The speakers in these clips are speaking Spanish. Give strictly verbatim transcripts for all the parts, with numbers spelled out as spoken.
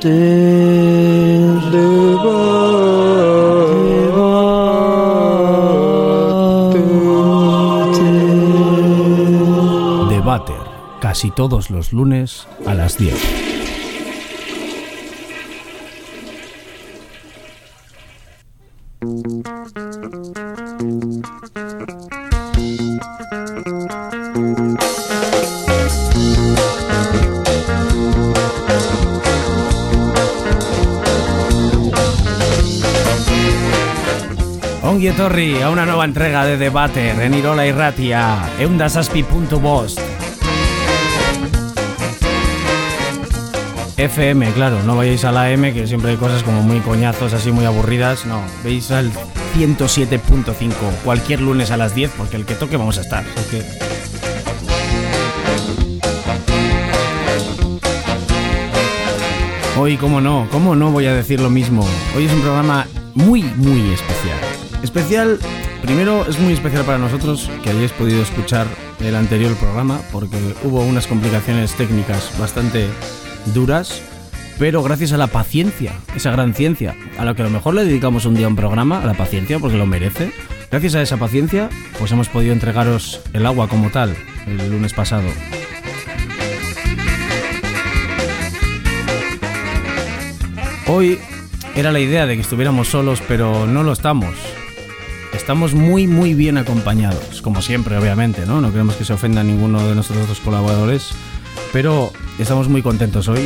Debater, casi todos los lunes a las diez. Ongi etorri a una nueva entrega de Debater en Irola Irratia, eunda zazpi puntu bost. F M, claro, no vayáis a la M, que siempre hay cosas como muy coñazos, así muy aburridas. No, veis al ciento siete punto cinco, cualquier lunes a las diez, porque el que toque vamos a estar. Así que... Hoy, cómo no, cómo no voy a decir lo mismo. Hoy es un programa muy, muy especial. Especial, primero es muy especial para nosotros que hayáis podido escuchar el anterior programa, porque hubo unas complicaciones técnicas bastante duras, pero gracias a la paciencia, esa gran ciencia, a lo que a lo mejor le dedicamos un día a un programa, a la paciencia, porque lo merece. Gracias a esa paciencia, pues hemos podido entregaros el agua como tal el lunes pasado. Hoy era la idea de que estuviéramos solos, pero no lo estamos. Estamos muy muy bien acompañados, como siempre, obviamente, ¿no? No queremos que se ofenda a ninguno de nuestros otros colaboradores, pero estamos muy contentos hoy.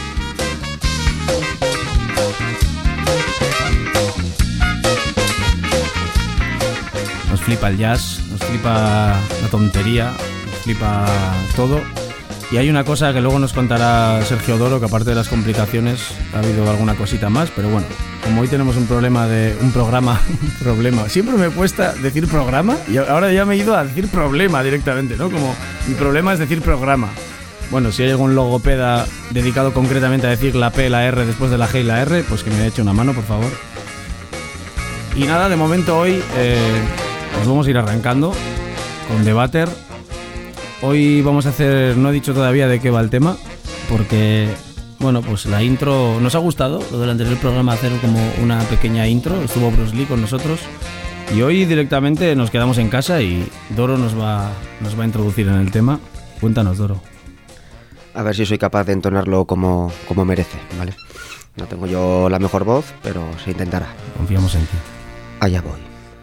Nos flipa el jazz, nos flipa la tontería, nos flipa todo. Y hay una cosa que luego nos contará Sergio Doro, que aparte de las complicaciones ha habido alguna cosita más, pero bueno, como hoy tenemos un problema de un programa, un problema, siempre me cuesta decir programa y ahora ya me he ido a decir problema directamente, ¿no? Como mi problema es decir programa. Bueno, si hay algún logopeda dedicado concretamente a decir la P, la R después de la G y la R, pues que me eche una mano, por favor. Y nada, de momento hoy eh, nos vamos a ir arrancando con Debater. Hoy vamos a hacer, no he dicho todavía de qué va el tema, porque, bueno, pues la intro nos ha gustado, lo del anterior programa, hacer como una pequeña intro, estuvo Bruce Lee con nosotros, y hoy directamente nos quedamos en casa y Doro nos va, nos va a introducir en el tema. Cuéntanos, Doro. A ver si soy capaz de entonarlo como, como merece, ¿vale? No tengo yo la mejor voz, pero se intentará. Confiamos en ti. Allá voy.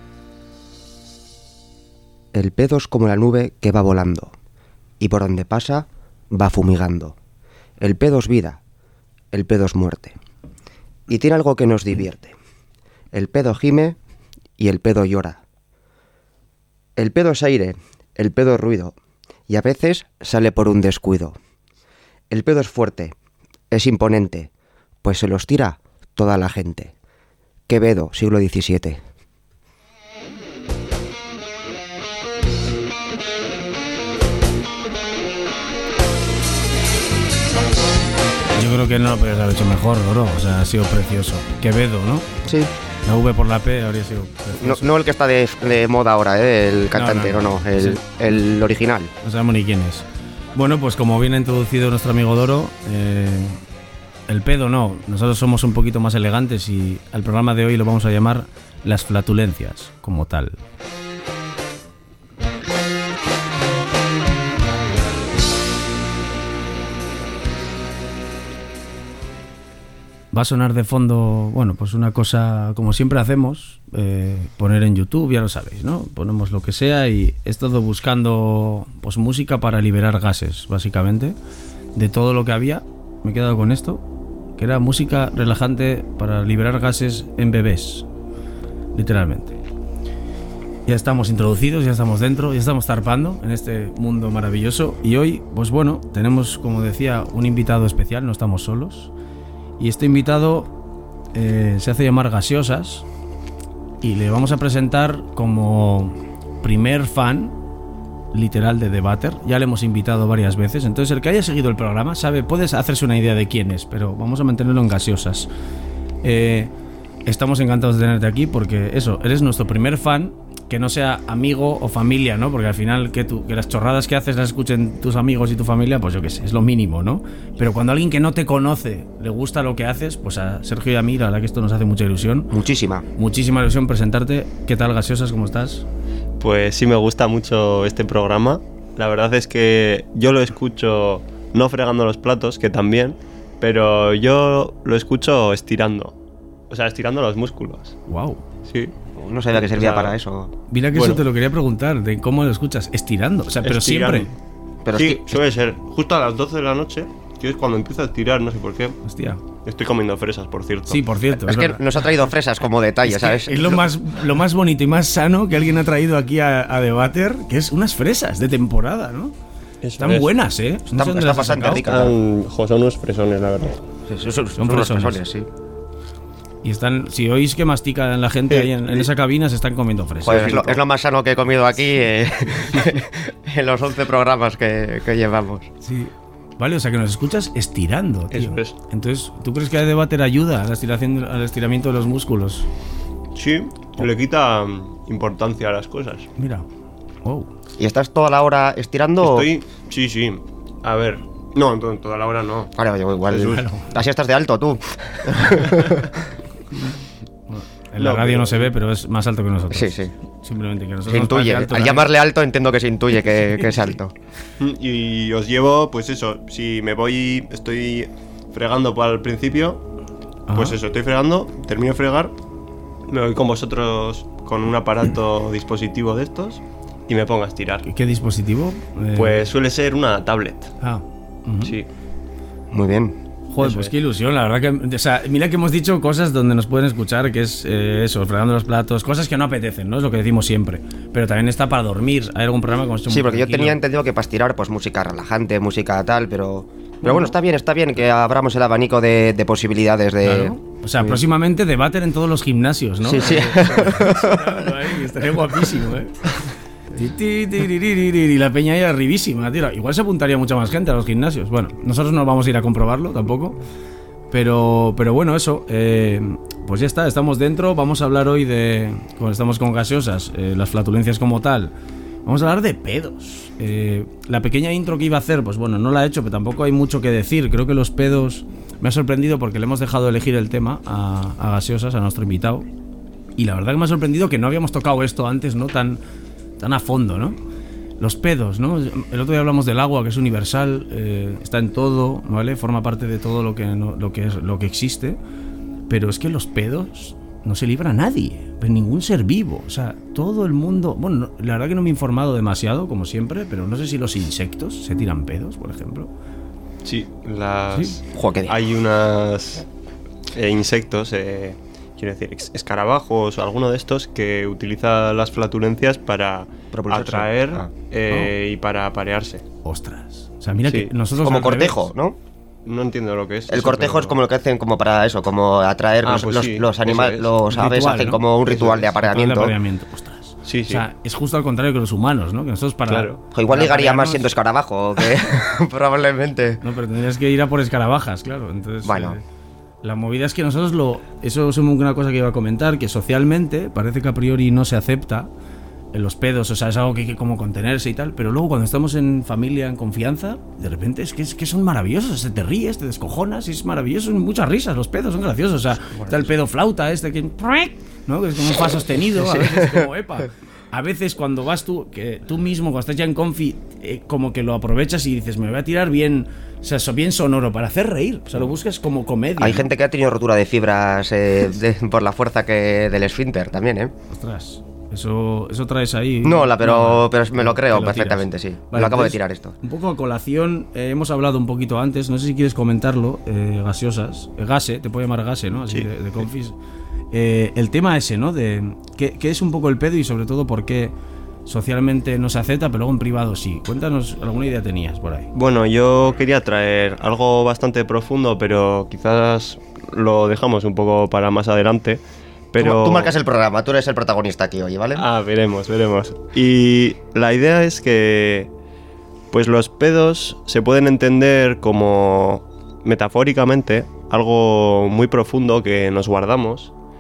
El pedo es como la nube que va volando, y por donde pasa, va fumigando. El pedo es vida, el pedo es muerte. Y tiene algo que nos divierte. El pedo gime y el pedo llora. El pedo es aire, el pedo es ruido, y a veces sale por un descuido. El pedo es fuerte, es imponente, pues se los tira toda la gente. Quevedo, siglo diecisiete. Yo creo que no lo podrías haber hecho mejor, Doro. O sea, ha sido precioso. Quevedo, ¿no? Sí. La V por la P habría sido precioso. No, no el que está de, de moda ahora, ¿eh? El cantante, no, no, no, no el, sí. el original. No sabemos ni quién es. Bueno, pues como bien ha introducido nuestro amigo Doro, eh, el pedo no. Nosotros somos un poquito más elegantes y al programa de hoy lo vamos a llamar las flatulencias, como tal. Va a sonar de fondo, bueno, pues una cosa como siempre hacemos, eh, poner en YouTube, ya lo sabéis, ¿no? Ponemos lo que sea y he estado buscando pues música para liberar gases, básicamente, de todo lo que había. Me he quedado con esto, que era música relajante para liberar gases en bebés, literalmente. Ya estamos introducidos, ya estamos dentro, ya estamos zarpando en este mundo maravilloso y hoy, pues bueno, tenemos, como decía, un invitado especial, no estamos solos. Y este invitado eh, se hace llamar Gaseosas y le vamos a presentar como primer fan literal de Debater. Ya le hemos invitado varias veces, entonces el que haya seguido el programa sabe, puedes hacerse una idea de quién es, pero vamos a mantenerlo en Gaseosas. Eh, estamos encantados de tenerte aquí porque eso, eres nuestro primer fan que no sea amigo o familia, ¿no? Porque al final que, tú, que las chorradas que haces las escuchen tus amigos y tu familia, pues yo qué sé, es lo mínimo, ¿no? Pero cuando a alguien que no te conoce le gusta lo que haces, pues a Sergio y a mí, la verdad que esto nos hace mucha ilusión. Muchísima. Muchísima ilusión presentarte. ¿Qué tal, Gaseosas? ¿Cómo estás? Pues sí, me gusta mucho este programa. La verdad es que yo lo escucho no fregando los platos, que también, pero yo lo escucho estirando. O sea, estirando los músculos. Wow. Sí. No sabía que servía O sea, para eso. Mira que bueno. eso te lo quería preguntar, de cómo lo escuchas, estirando. O sea, pero Estirando. siempre. Pero sí, es que- suele ser justo a las doce de la noche, que es cuando empiezo a estirar, no sé por qué. Hostia. Estoy comiendo fresas, por cierto. Sí, por cierto. Es que verdad. nos ha traído fresas como detalle, Es que ¿sabes? es lo más, lo más bonito y más sano que alguien ha traído aquí a, a debater, que es unas fresas de temporada, ¿no? Eso Están es. buenas, ¿eh? No sé dónde está las has bastante sacado. rica. Están, jo, son unos fresones, la verdad. Sí, sí, son, Son unos fresones. fresones, sí. Y están, si oís que mastican la gente Sí. ahí en, en esa cabina, se están comiendo fresas. Joder, es lo, es lo más sano que he comido aquí eh, en los once programas que, que llevamos. Sí. Vale, o sea que nos escuchas estirando, tío. Eso es. Entonces, ¿tú crees que el debater ayuda a la estiración, al estiramiento de los músculos? Sí, le quita mm, importancia a las cosas. Mira. Wow. ¿Y estás toda la hora estirando? Estoy... Sí, sí. A ver... No, to- toda la hora no. Vale, yo igual. Jesús. Claro. Así estás de alto, tú. En la No, radio pero- no se ve, pero es más alto que nosotros. Sí, sí. Simplemente que nosotros Se nos parece intuye. alto, Al ¿no? llamarle alto, entiendo que se intuye que, que es alto. Y os llevo, pues eso, si me voy, estoy fregando para el principio, Ajá. pues eso, estoy fregando, termino de fregar, me voy con vosotros con un aparato dispositivo de estos y me pongo a estirar. ¿Qué, qué dispositivo? Eh, Pues suele ser una tablet, Ah. ujú. sí. Muy bien. Joder, Eso pues es. qué ilusión, la verdad que... O sea, mira que hemos dicho cosas donde nos pueden escuchar, que es eh, eso, fregando los platos, cosas que no apetecen, ¿no? Es lo que decimos siempre. Pero también está para dormir. ¿Hay algún programa con esto? Sí, porque yo tenía entendido que para estirar, pues música relajante, música tal, pero. Pero bueno, está bien, está bien que abramos el abanico de, de posibilidades de. Claro. O sea, próximamente debater en todos los gimnasios, ¿no? Sí, sí. Claro, ahí, estaría guapísimo, ¿eh? Ti, ti, ti, ri, ri, ri, ri, y la peña ahí arribísima, tío. Igual se apuntaría mucha más gente a los gimnasios. Bueno, nosotros no vamos a ir a comprobarlo tampoco. Pero, pero bueno, eso. eh, pues ya está, estamos dentro. Vamos a hablar hoy de. Como estamos con Gaseosas, eh, las flatulencias como tal. Vamos a hablar de pedos. Eh, la pequeña intro que iba a hacer, pues bueno, no la he hecho, pero tampoco hay mucho que decir. Creo que los pedos me ha sorprendido porque le hemos dejado elegir el tema a, a Gaseosas, a nuestro invitado. Y la verdad que me ha sorprendido que no habíamos tocado esto antes, ¿no? Tan, tan a fondo, ¿no? Los pedos, ¿no? El otro día hablamos del agua, que es universal, eh, está en todo, ¿vale? Forma parte de todo lo que, no- lo, que es, lo que existe. Pero es que los pedos no se libra a nadie, pues ningún ser vivo. O sea, todo el mundo... Bueno, no- la verdad que no me he informado demasiado, como siempre, pero no sé si los insectos se tiran pedos, por ejemplo. Sí, las... Sí. Joder, qué día. Hay unos insectos, eh, quiero decir, ex- escarabajos o alguno de estos que utiliza las flatulencias para Propulsarse. atraer Ah. eh, y para aparearse. Ostras. O sea, mira Sí. que nosotros... Como al cortejo, revés- ¿no? No entiendo lo que es. El eso, cortejo pero- es como lo que hacen como para eso, como atraer Ah, los, pues los, sí, los eso animales, es. los Un aves ritual, hacen ¿no? como un Eso ritual de es. Ritual de apareamiento. apareamiento, ostras. Sí, O sí. sea, es justo al contrario que los humanos, ¿no? Que nosotros para... Claro. Jo, igual para ligaría más aparearnos- siendo escarabajo, que probablemente. No, pero tendrías que ir a por escarabajas, claro. Entonces, Bueno. eh, la movida es que nosotros lo... Eso es una cosa que iba a comentar, que socialmente parece que a priori no se acepta en los pedos, o sea, es algo que hay que como contenerse y tal, pero luego cuando estamos en familia, en confianza, de repente es que, es que son maravillosos, se te ríes, te descojonas, y es maravilloso, son muchas risas, los pedos son graciosos, o sea, está el pedo flauta este que... ¿no? Que es como un fa sostenido, a veces como epa. A veces cuando vas tú, que tú mismo, cuando estás ya en confi, eh, como que lo aprovechas y dices, me voy a tirar bien, o sea, so- bien sonoro para hacer reír. O sea, lo buscas como comedia. Hay ¿no? gente que ha tenido rotura de fibras eh, de- por la fuerza que del esfínter también, ¿eh? Ostras, eso, eso traes ahí. No, la, pero, No, pero me lo creo te lo perfectamente, tiras. sí. Vale, lo acabo de entonces, tirar esto. Un poco a colación, eh, hemos hablado un poquito antes, no sé si quieres comentarlo, eh, Gaseosas, eh, Gase, te puedo llamar Gase, ¿no? Así Sí. de, de confis. Eh, el tema ese, ¿no? De qué, qué es un poco el pedo y sobre todo por qué socialmente no se acepta, pero luego en privado sí. Cuéntanos, ¿alguna idea tenías por ahí? Bueno, yo quería traer algo bastante profundo, pero quizás lo dejamos un poco para más adelante. Pero... Tú, tú marcas el programa, tú eres el protagonista aquí hoy, ¿vale? Ah, veremos, veremos. Y la idea es que pues los pedos se pueden entender como metafóricamente algo muy profundo que nos guardamos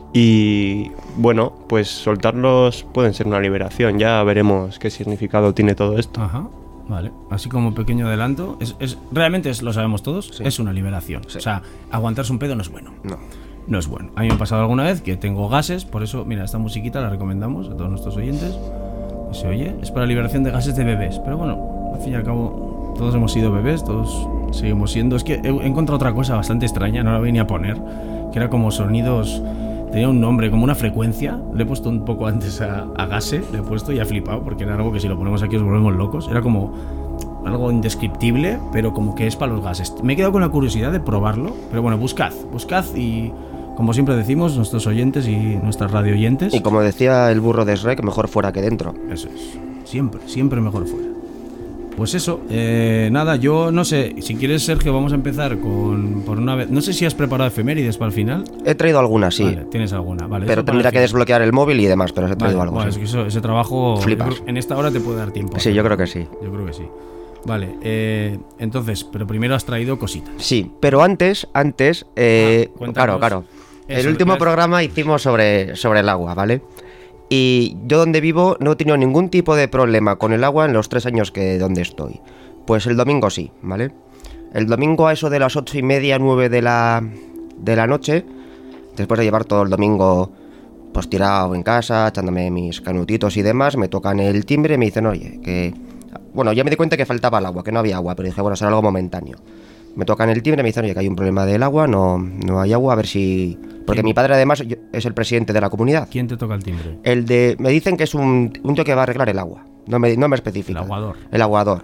Y bueno, pues soltarlos pueden ser una liberación. Ya veremos qué significado tiene todo esto. Ajá, vale. Así como pequeño adelanto, es, es realmente es, lo sabemos todos, Sí. es una liberación. Sí. O sea, aguantarse un pedo no es bueno. No. No es bueno. A mí me ha pasado alguna vez que tengo gases, por eso, mira, esta musiquita la recomendamos a todos nuestros oyentes. Se oye, es para liberación de gases de bebés. Pero bueno, al fin y al cabo, todos hemos sido bebés, todos seguimos siendo. Es que he he encontrado otra cosa bastante extraña, no la venía a poner, que era como sonidos. Tenía un nombre, como una frecuencia. Le he puesto un poco antes a, a Gase, le he puesto y ha flipado, porque era algo que si lo ponemos aquí os volvemos locos. Era como algo indescriptible, pero como que es para los gases. Me he quedado con la curiosidad de probarlo, pero bueno, buscad, buscad y, como siempre decimos, nuestros oyentes y nuestras radio oyentes. Y como decía el burro de Shrek, mejor fuera que dentro. Eso es. Siempre, siempre mejor fuera. Pues eso, eh, nada, yo no sé, si quieres, Sergio, vamos a empezar con, por una vez, no sé si has preparado efemérides para el final. He traído algunas, sí. Vale, tienes alguna, vale. Pero eso para tendría el que final. desbloquear el móvil y demás, pero os he traído Vale, algo. bueno, sí. es que eso- ese trabajo yo Flipas. creo- en esta hora te puede dar tiempo. Sí, yo creo que sí. Yo creo que sí. Vale, eh, entonces, pero primero has traído cositas. Sí, pero antes, antes, eh, Ah, cuéntanos. claro, claro. El Eso, último es- programa hicimos sobre, sobre el agua, ¿vale? Y yo donde vivo no he tenido ningún tipo de problema con el agua en los tres años que donde estoy. Pues el domingo sí, ¿vale? El domingo a eso de las ocho y media, nueve de la, de la noche, después de llevar todo el domingo pues tirado en casa, echándome mis canutitos y demás, me tocan el timbre y me dicen, oye, que... Bueno, ya me di cuenta que faltaba el agua, que no había agua, pero dije, bueno, será algo momentáneo. Me tocan el timbre y me dicen, oye, que hay un problema del agua, no, no hay agua, a ver si... Porque ¿Quién? mi padre además yo- es el presidente de la comunidad. ¿Quién te toca el timbre? El de... Me dicen que es un, un tío que va a arreglar el agua. No me, no me especifica. El aguador. El aguador.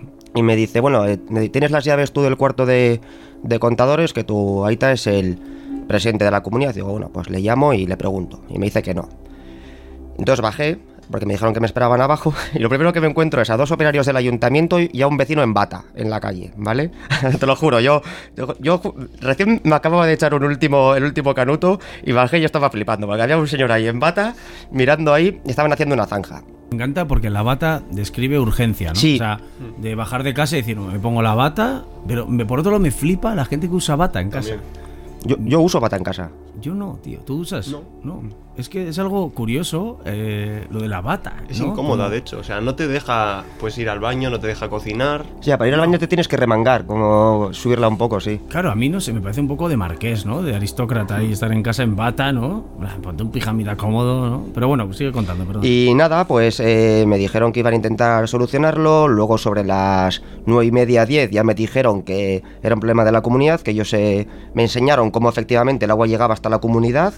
Y me dice, bueno, eh, tienes las llaves tú del cuarto de, de contadores, que tu aita es el presidente de la comunidad. Digo, bueno, pues le llamo y le pregunto. Y me dice que no. Entonces bajé, porque me dijeron que me esperaban abajo, y lo primero que me encuentro es a dos operarios del ayuntamiento y a un vecino en bata, en la calle, ¿vale? Te lo juro, yo, yo, yo recién me acababa de echar un último, el último canuto y bajé y yo estaba flipando, porque había un señor ahí en bata, mirando ahí, y estaban haciendo una zanja. Me encanta porque la bata describe urgencia, ¿no? Sí. O sea, de bajar de casa y decir, me pongo la bata, pero me, por otro lado me flipa la gente que usa bata en casa. También. Yo, yo uso bata en casa. Yo no, tío. ¿Tú usas? No. No. Es que es algo curioso eh, lo de la bata. Es ¿no? incómoda, Como- de hecho. O sea, no te deja pues ir al baño, no te deja cocinar. O sea, para ir al baño te tienes que remangar, como subirla un poco, sí. Claro, a mí no sé, me parece un poco de marqués, ¿no? De aristócrata y estar en casa en bata, ¿no? Ponte un pijamita cómodo, ¿no? Pero bueno, sigue contando, perdón. Y nada, pues eh, me dijeron que iban a intentar solucionarlo. Luego sobre las nueve y media, diez, ya me dijeron que era un problema de la comunidad, que ellos eh, me enseñaron cómo efectivamente el agua llegaba hasta la comunidad.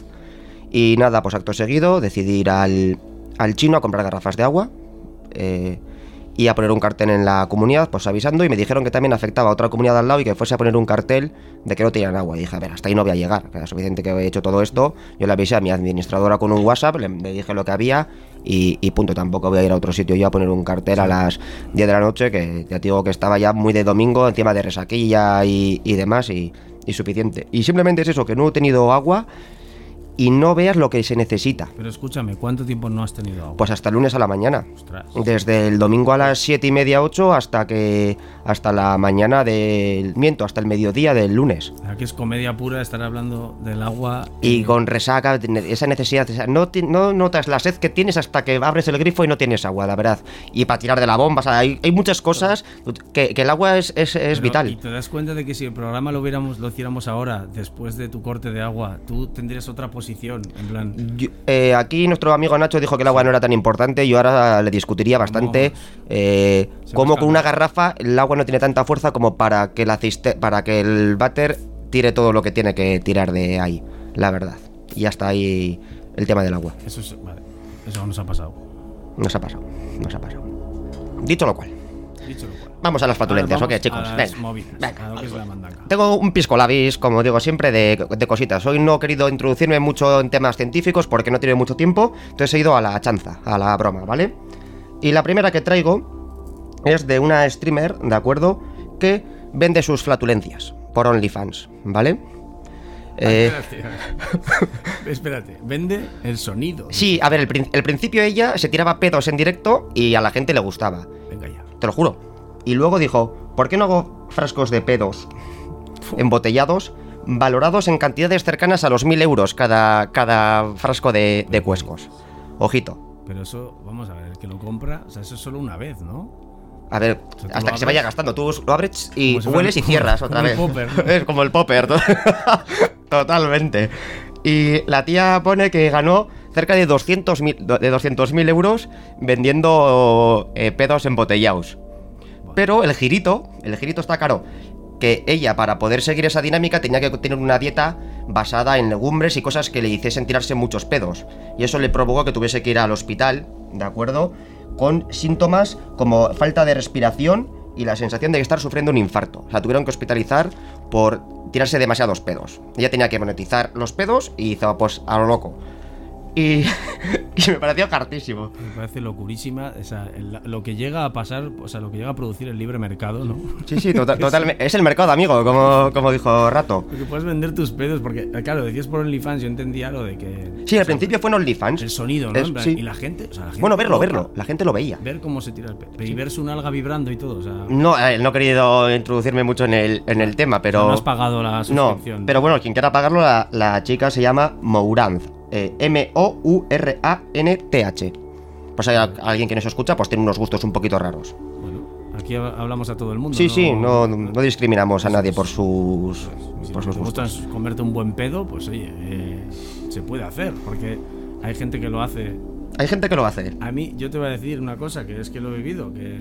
Y nada, pues acto seguido decidí ir al, al chino a comprar garrafas de agua eh, y a poner un cartel en la comunidad, pues avisando. Y me dijeron que también afectaba a otra comunidad al lado y que fuese a poner un cartel de que no tenían agua. Y dije, a ver, hasta ahí no voy a llegar, que era suficiente que he hecho todo esto. Yo le avisé a mi administradora con un WhatsApp, le, le dije lo que había y, y punto. Tampoco voy a ir a otro sitio yo a poner un cartel a las diez de la noche, que ya te digo que estaba ya muy de domingo, encima de resaquilla y, y demás, y, y suficiente. Y simplemente es eso, que no he tenido agua y no veas lo que se necesita. Pero escúchame, ¿cuánto tiempo no has tenido agua? Pues hasta el lunes a la mañana. Ostras. Desde el domingo a las siete y media, ocho, hasta que hasta la mañana del miento, hasta el mediodía del lunes. Aquí es comedia pura estar hablando del agua. Y eh, con resaca, esa necesidad, esa- no, ti- no notas la sed que tienes hasta que abres el grifo y no tienes agua, la verdad. Y para tirar de la bomba, o sea, hay, hay muchas cosas que, que el agua es, es, es pero- Y vital. te das cuenta de que si el programa lo hubiéramos, lo hiciéramos ahora, después de tu corte de agua, tú tendrías otra posición, en plan. Yo- eh, aquí nuestro amigo Nacho dijo que el agua no era tan importante. Yo ahora le discutiría bastante Vamos. eh, Se cómo me con una escapa. garrafa el agua no tiene tanta fuerza como para que la ciste- para que el váter tire todo lo que tiene que tirar de ahí, la verdad. Y hasta ahí el tema del agua. Eso es. Vale. Eso nos ha pasado. Nos ha pasado, nos ha pasado. Dicho lo cual, Dicho lo cual. vamos a las flatulencias, Ahora ¿o qué, vamos chicos? a las Venga, movidas, venga. a lo que es la mandanga. Tengo un pisco labis, como digo siempre, de, de cositas. Hoy no he querido introducirme mucho en temas científicos porque no tiene mucho tiempo, entonces he ido a la chanza, a la broma, ¿vale? Y la primera que traigo es de una streamer, ¿de acuerdo? Que vende sus flatulencias por OnlyFans, ¿vale? Eh, Espérate, espérate, vende el sonido. sí, a ver, el, prin- el principio ella se tiraba pedos en directo y a la gente le gustaba, Venga ya. te lo juro. Y luego dijo, ¿por qué no hago frascos de pedos embotellados valorados en cantidades cercanas a los mil euros cada, cada frasco de, de cuescos. Ojito. Pero eso, vamos a ver, el que lo compra, o sea, eso es solo una vez, ¿no? A ver, O sea, hasta que se vaya gastando. Tú lo abres y Como si hueles y fuera- cierras como otra el vez. popper, ¿no? Es como el popper. to- Totalmente. Y la tía pone que ganó cerca de doscientos mil euros vendiendo eh, pedos embotellados. Pero el girito, el girito está caro. Que ella, para poder seguir esa dinámica, tenía que tener una dieta basada en legumbres y cosas que le hiciesen tirarse muchos pedos. Y eso le provocó que tuviese que ir al hospital, ¿de acuerdo? Con síntomas como falta de respiración y la sensación de estar sufriendo un infarto. O sea, tuvieron que hospitalizar por tirarse demasiados pedos. Ella tenía que monetizar los pedos y hizo, pues, a lo loco. Y, y me pareció hartísimo. Me parece locurísima, o sea, el- lo que llega a pasar, o sea, lo que llega a producir el libre mercado, ¿no? Sí, sí, tota- totalmente. Es el mercado, amigo, como, como dijo Rato. Porque puedes vender tus pedos, porque, claro, decías por OnlyFans, yo entendía lo de que... Sí, o al sea, principio fue en OnlyFans. el sonido, ¿no? Es- En plan, sí. Y la gente, o sea, la gente... Bueno, verlo, loca. verlo. La gente lo veía. Ver cómo se tira el pedo. Y ver su nalga vibrando y todo, o sea... No, a ver, no he querido introducirme mucho en el, en el tema, pero... no has pagado la No, suscripción. pero bueno, quien quiera pagarlo, la, la chica se llama Mouranz. Eh, M O U R A N T H. Pues hay a- alguien que nos escucha, pues tiene unos gustos un poquito raros. Bueno, aquí hab- hablamos a todo el mundo. Sí, sí, no, no discriminamos a Eso nadie es. por sus, Si por te sus gusta gustos. comerte un buen pedo, pues oye, eh, se puede hacer, porque hay gente que lo hace. Hay gente que lo hace. A mí, yo te voy a decir una cosa, que es que lo he vivido, que...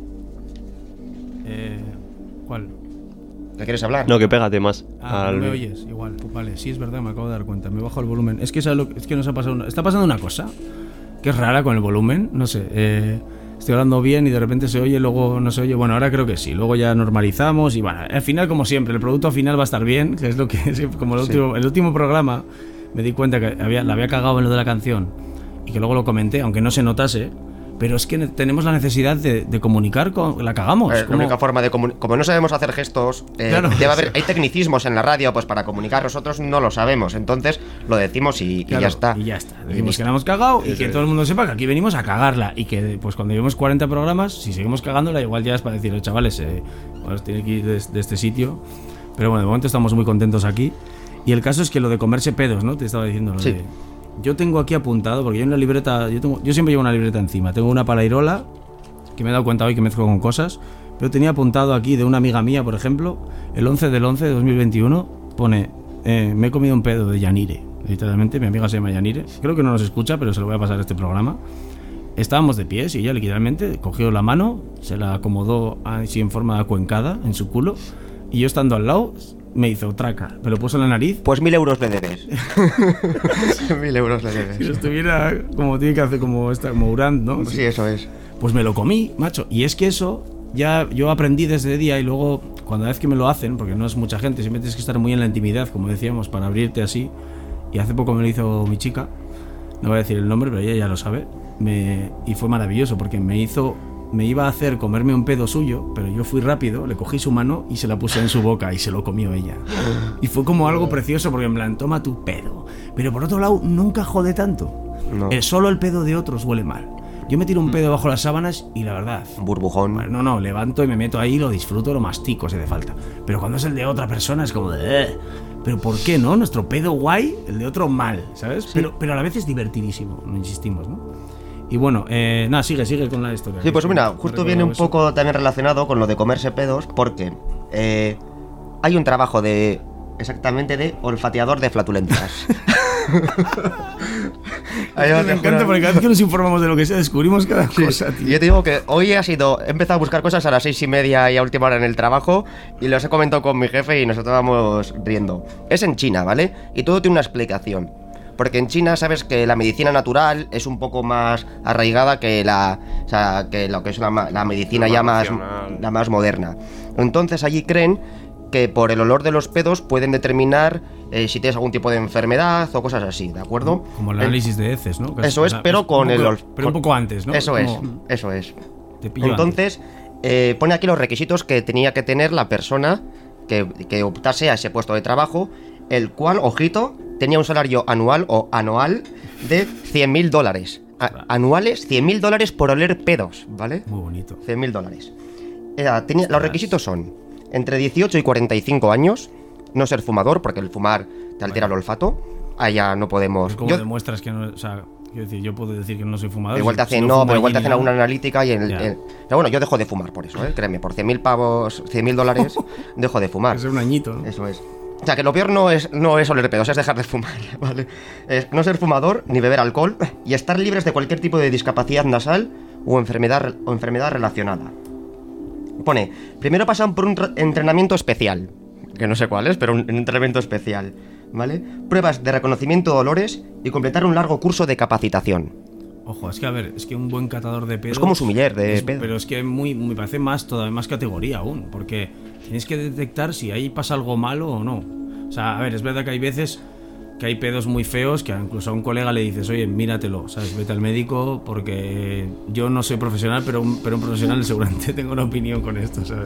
Eh, ¿Cuál? ¿Qué quieres hablar? No, que pégate más. Ah, al- no me oyes, igual. Pues vale, sí es verdad, me acabo de dar cuenta. Me bajo el volumen. Es que, ¿sabes lo que- es que nos ha pasado una- está pasando una cosa que es rara con el volumen. No sé, eh, estoy hablando bien y de repente se oye, luego no se oye. Bueno, ahora creo que sí. Luego ya normalizamos y bueno, al final, como siempre, el producto final va a estar bien, que es lo que como el, Sí. último, el último programa me di cuenta que había, la había cagado en lo de la canción y que luego lo comenté, aunque no se notase. Pero es que ne- tenemos la necesidad de, de comunicar con... La cagamos. Eh, la ¿cómo? única forma de comunicar. Como no sabemos hacer gestos, eh, Claro. debe haber, hay tecnicismos en la radio pues para comunicar. Nosotros no lo sabemos. Entonces lo decimos y, y Claro, ya está. Y ya está. Decimos que la hemos cagado y que todo el mundo sepa que aquí venimos a cagarla. Y que pues cuando llevemos cuarenta programas, si seguimos cagándola, igual ya es para decir, chavales, eh, os tiene que ir de, de este sitio. Pero bueno, de momento estamos muy contentos aquí. Y el caso es que lo de comerse pedos, ¿no? Te estaba diciendo lo Sí. de... Yo tengo aquí apuntado, porque yo en la libreta, yo, tengo, yo siempre llevo una libreta encima. Tengo una palairola, que me he dado cuenta hoy que mezclo con cosas, pero tenía apuntado aquí de una amiga mía, por ejemplo, el once del once de dos mil veintiuno, pone, eh, me he comido un pedo de Yanire. Literalmente, mi amiga se llama Yanire. Creo que no nos escucha, pero se lo voy a pasar a este programa. Estábamos de pies y ella literalmente cogió la mano, se la acomodó así en forma acuencada en su culo, y yo estando al lado me hizo traca, me lo puso en la nariz. Pues mil euros le debes. Mil euros le Si debes. lo estuviera como tiene que hacer, como esta, como Urant, ¿no? Sí, eso es. Pues me lo comí, macho. Y es que eso ya yo aprendí desde día y luego, cuando vez que me lo hacen, porque no es mucha gente, siempre tienes que estar muy en la intimidad, como decíamos, para abrirte así. Y hace poco me lo hizo mi chica, no voy a decir el nombre, pero ella ya lo sabe. Me, y fue maravilloso porque me hizo, me iba a hacer comerme un pedo suyo, pero yo fui rápido, le cogí su mano y se la puse en su boca y se lo comió ella. Y fue como algo precioso porque en plan, toma tu pedo. Pero por otro lado, nunca jode tanto. No. Eh, solo el pedo de otros huele mal. Yo me tiro un pedo bajo las sábanas y la verdad... Un burbujón. Bueno, no, no, levanto y me meto ahí, lo disfruto, lo mastico si hace falta. Pero cuando es el de otra persona es como de... "Eh". Pero ¿por qué no? Nuestro pedo guay, el de otro mal, ¿sabes? Pero, pero a la vez es divertidísimo, no insistimos, ¿no? Y bueno, eh, nada, sigue, sigue con la historia. Sí, pues mira, Me justo he viene un recordado eso. poco también relacionado con lo de comerse pedos, porque eh, hay un trabajo de, exactamente, de olfateador de flatulencias. Ahí os Me dejo encanta una- porque cada vez que nos informamos de lo que sea, descubrimos cada Sí, cosa, y tío. yo te digo que hoy ha sido, he empezado a buscar cosas a las seis y media y a última hora en el trabajo y los he comentado con mi jefe y nos estábamos riendo. Es en China, ¿vale? Y todo tiene una explicación. Porque en China sabes que la medicina natural es un poco más arraigada que la, o sea, que lo que es la, ma- la medicina La ya más más, racional. la más moderna. Entonces allí creen que por el olor de los pedos pueden determinar eh, si tienes algún tipo de enfermedad o cosas así, ¿de acuerdo? Como el En- análisis de heces, ¿no? Que Eso es, pero un con el poco- olf- Pero un con- poco antes, ¿no? Eso es, Como- eso es. te pillo Entonces, eh, pone aquí los requisitos que tenía que tener la persona que, que optase a ese puesto de trabajo, el cual, ojito, tenía un salario anual o anual de cien mil dólares. A- anuales, cien mil dólares por oler pedos, ¿vale? antes. Muy bonito. cien mil dólares. Era- tenía- los requisitos son entre dieciocho y cuarenta y cinco años, no ser fumador, porque el fumar te altera el olfato. Allá no podemos. ¿Cómo Yo- demuestras que no? O sea, quiero decir, yo puedo decir que no soy fumador. Igual te si- si hacen, no no, fumo pero igual te allí hacen ni alguna nada. analítica y en el, Ya. en- pero bueno, yo dejo de fumar por eso, ¿eh? Créeme, por cien mil pavos, cien mil dólares, dejo de fumar. Es un añito, ¿no? Eso es. O sea, que lo peor no es, no es oler pedos, es dejar de fumar, ¿vale? Es no ser fumador ni beber alcohol y estar libres de cualquier tipo de discapacidad nasal o enfermedad, o enfermedad relacionada. Pone, primero pasan por un tra- entrenamiento especial, que no sé cuál es, pero un, un entrenamiento especial, ¿vale? Pruebas de reconocimiento de olores y completar un largo curso de capacitación. Ojo, es que a ver, es que un buen catador de pedos. Es como sumiller de es- pedo. Pero es que muy, me parece más, todavía más categoría aún, porque tienes que detectar si ahí pasa algo malo o no. O sea, a ver, es verdad que hay veces que hay pedos muy feos que incluso a un colega le dices, oye, míratelo, ¿sabes? Vete al médico porque yo no soy profesional, pero un, pero un profesional seguramente tengo una opinión con esto, ¿sabes?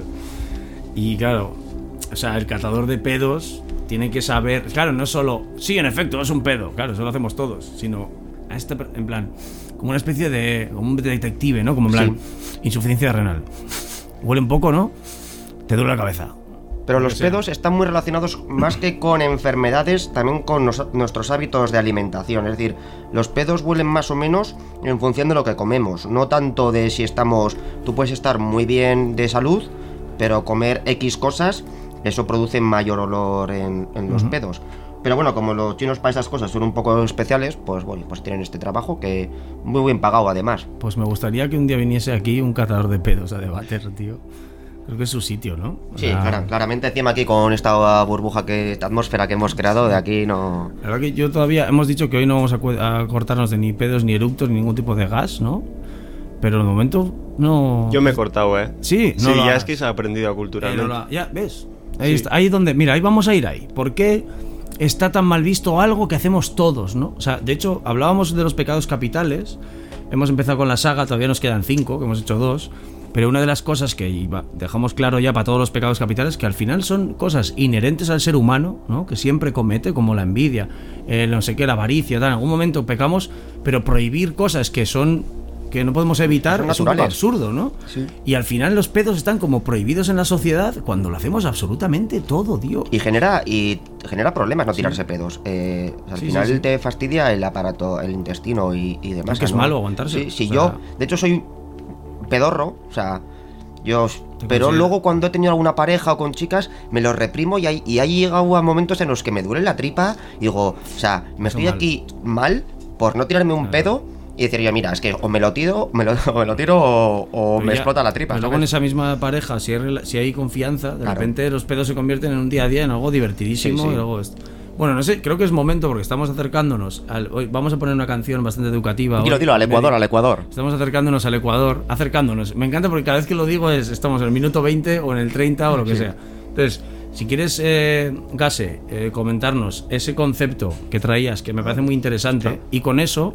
Y claro, o sea, el catador de pedos tiene que saber, claro, no es solo, sí, en efecto, es un pedo, claro, eso lo hacemos todos, sino a este, en plan, como una especie de, como un detective, ¿no? Como en plan, insuficiencia renal. Huele un poco, ¿no? Te duele la cabeza. Pero Lo los que sea. pedos están muy relacionados más que con enfermedades, también con nos- nuestros hábitos de alimentación. Es decir, los pedos huelen más o menos en función de lo que comemos, no tanto de si estamos... Tú puedes estar muy bien de salud, pero comer X cosas, eso produce mayor olor en, en los Ujú. pedos. Pero bueno, como los chinos para esas cosas son un poco especiales, pues bueno, pues tienen este trabajo que muy bien pagado además. Pues me gustaría que un día viniese aquí un catador de pedos a debater, tío. Creo que es su sitio, ¿no? O Sí, sea, clara- claramente encima aquí con esta burbuja, que esta atmósfera que hemos creado, de aquí no... La verdad que yo todavía hemos dicho que hoy no vamos a, cu- a cortarnos de ni pedos, ni eructos, ni ningún tipo de gas, ¿no? Pero de momento no. Yo me he cortado, ¿eh? Sí, no sí, lo ya hagas. es que se ha aprendido Eh, culturalmente. no la- ya, ¿ves? Ahí Sí. está, ahí donde. Mira, ahí vamos a ir ahí. ¿Por qué está tan mal visto algo que hacemos todos, ¿no? O sea, de hecho, hablábamos de los pecados capitales. Hemos empezado con la saga, todavía nos quedan cinco, que hemos hecho dos. Pero una de las cosas que iba- dejamos claro ya para todos los pecados capitales, que al final son cosas inherentes al ser humano, ¿no? Que siempre comete, como la envidia, el no sé qué, la avaricia, tal. En algún momento pecamos, pero prohibir cosas que son que no podemos evitar Son es un poco naturales. absurdo, ¿no? Sí. Y al final los pedos están como prohibidos en la sociedad cuando lo hacemos absolutamente todo, tío. Y genera y genera problemas no tirarse pedos. Eh, al Sí, final sí, sí. te fastidia el aparato, el intestino y, y demás. Es que es ¿no? malo aguantarse, Sí, sí, o sea- yo, de hecho, soy pedorro, o sea, yo. Pero considero- luego cuando he tenido alguna pareja o con chicas, me lo reprimo y hay, y hay llegado a momentos en los que me duele la tripa. Y digo, o sea, me Eso estoy mal. aquí mal por no tirarme un pedo y decir, yo, mira, es que o me lo tiro, me lo, o me lo tiro o, o Pero me ya- explota la tripa. pero luego en ¿sabes? esa misma pareja, si hay, rela- si hay confianza, de Claro. repente los pedos se convierten en un día a día en algo divertidísimo. Sí, sí. Y luego esto. Bueno, no sé, creo que es momento porque estamos acercándonos. Al, hoy vamos a poner una canción bastante educativa. Dilo, hoy. dilo, al Ecuador, al Ecuador. Estamos acercándonos al Ecuador, acercándonos. Me encanta porque cada vez que lo digo es estamos en el minuto veinte o en el treinta o lo que Sí. sea. Entonces, si quieres, eh, Gase, eh, comentarnos ese concepto que traías, que me parece muy interesante, y con eso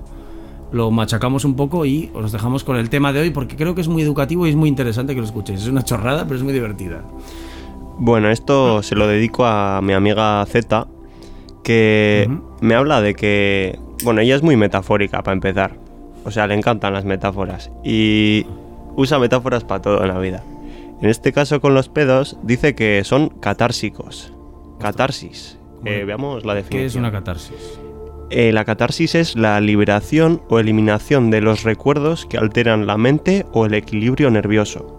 lo machacamos un poco y os dejamos con el tema de hoy porque creo que es muy educativo y es muy interesante que lo escuchéis. Es una chorrada, pero es muy divertida. Bueno, esto se lo dedico a mi amiga Z, que Ujú. me habla de que, bueno, ella es muy metafórica para empezar. O sea, le encantan las metáforas y usa metáforas para todo en la vida. En este caso con los pedos dice que son catársicos. Catarsis. Eh, veamos la definición. ¿Qué es una catarsis? Eh, la catarsis es la liberación o eliminación de los recuerdos que alteran la mente o el equilibrio nervioso.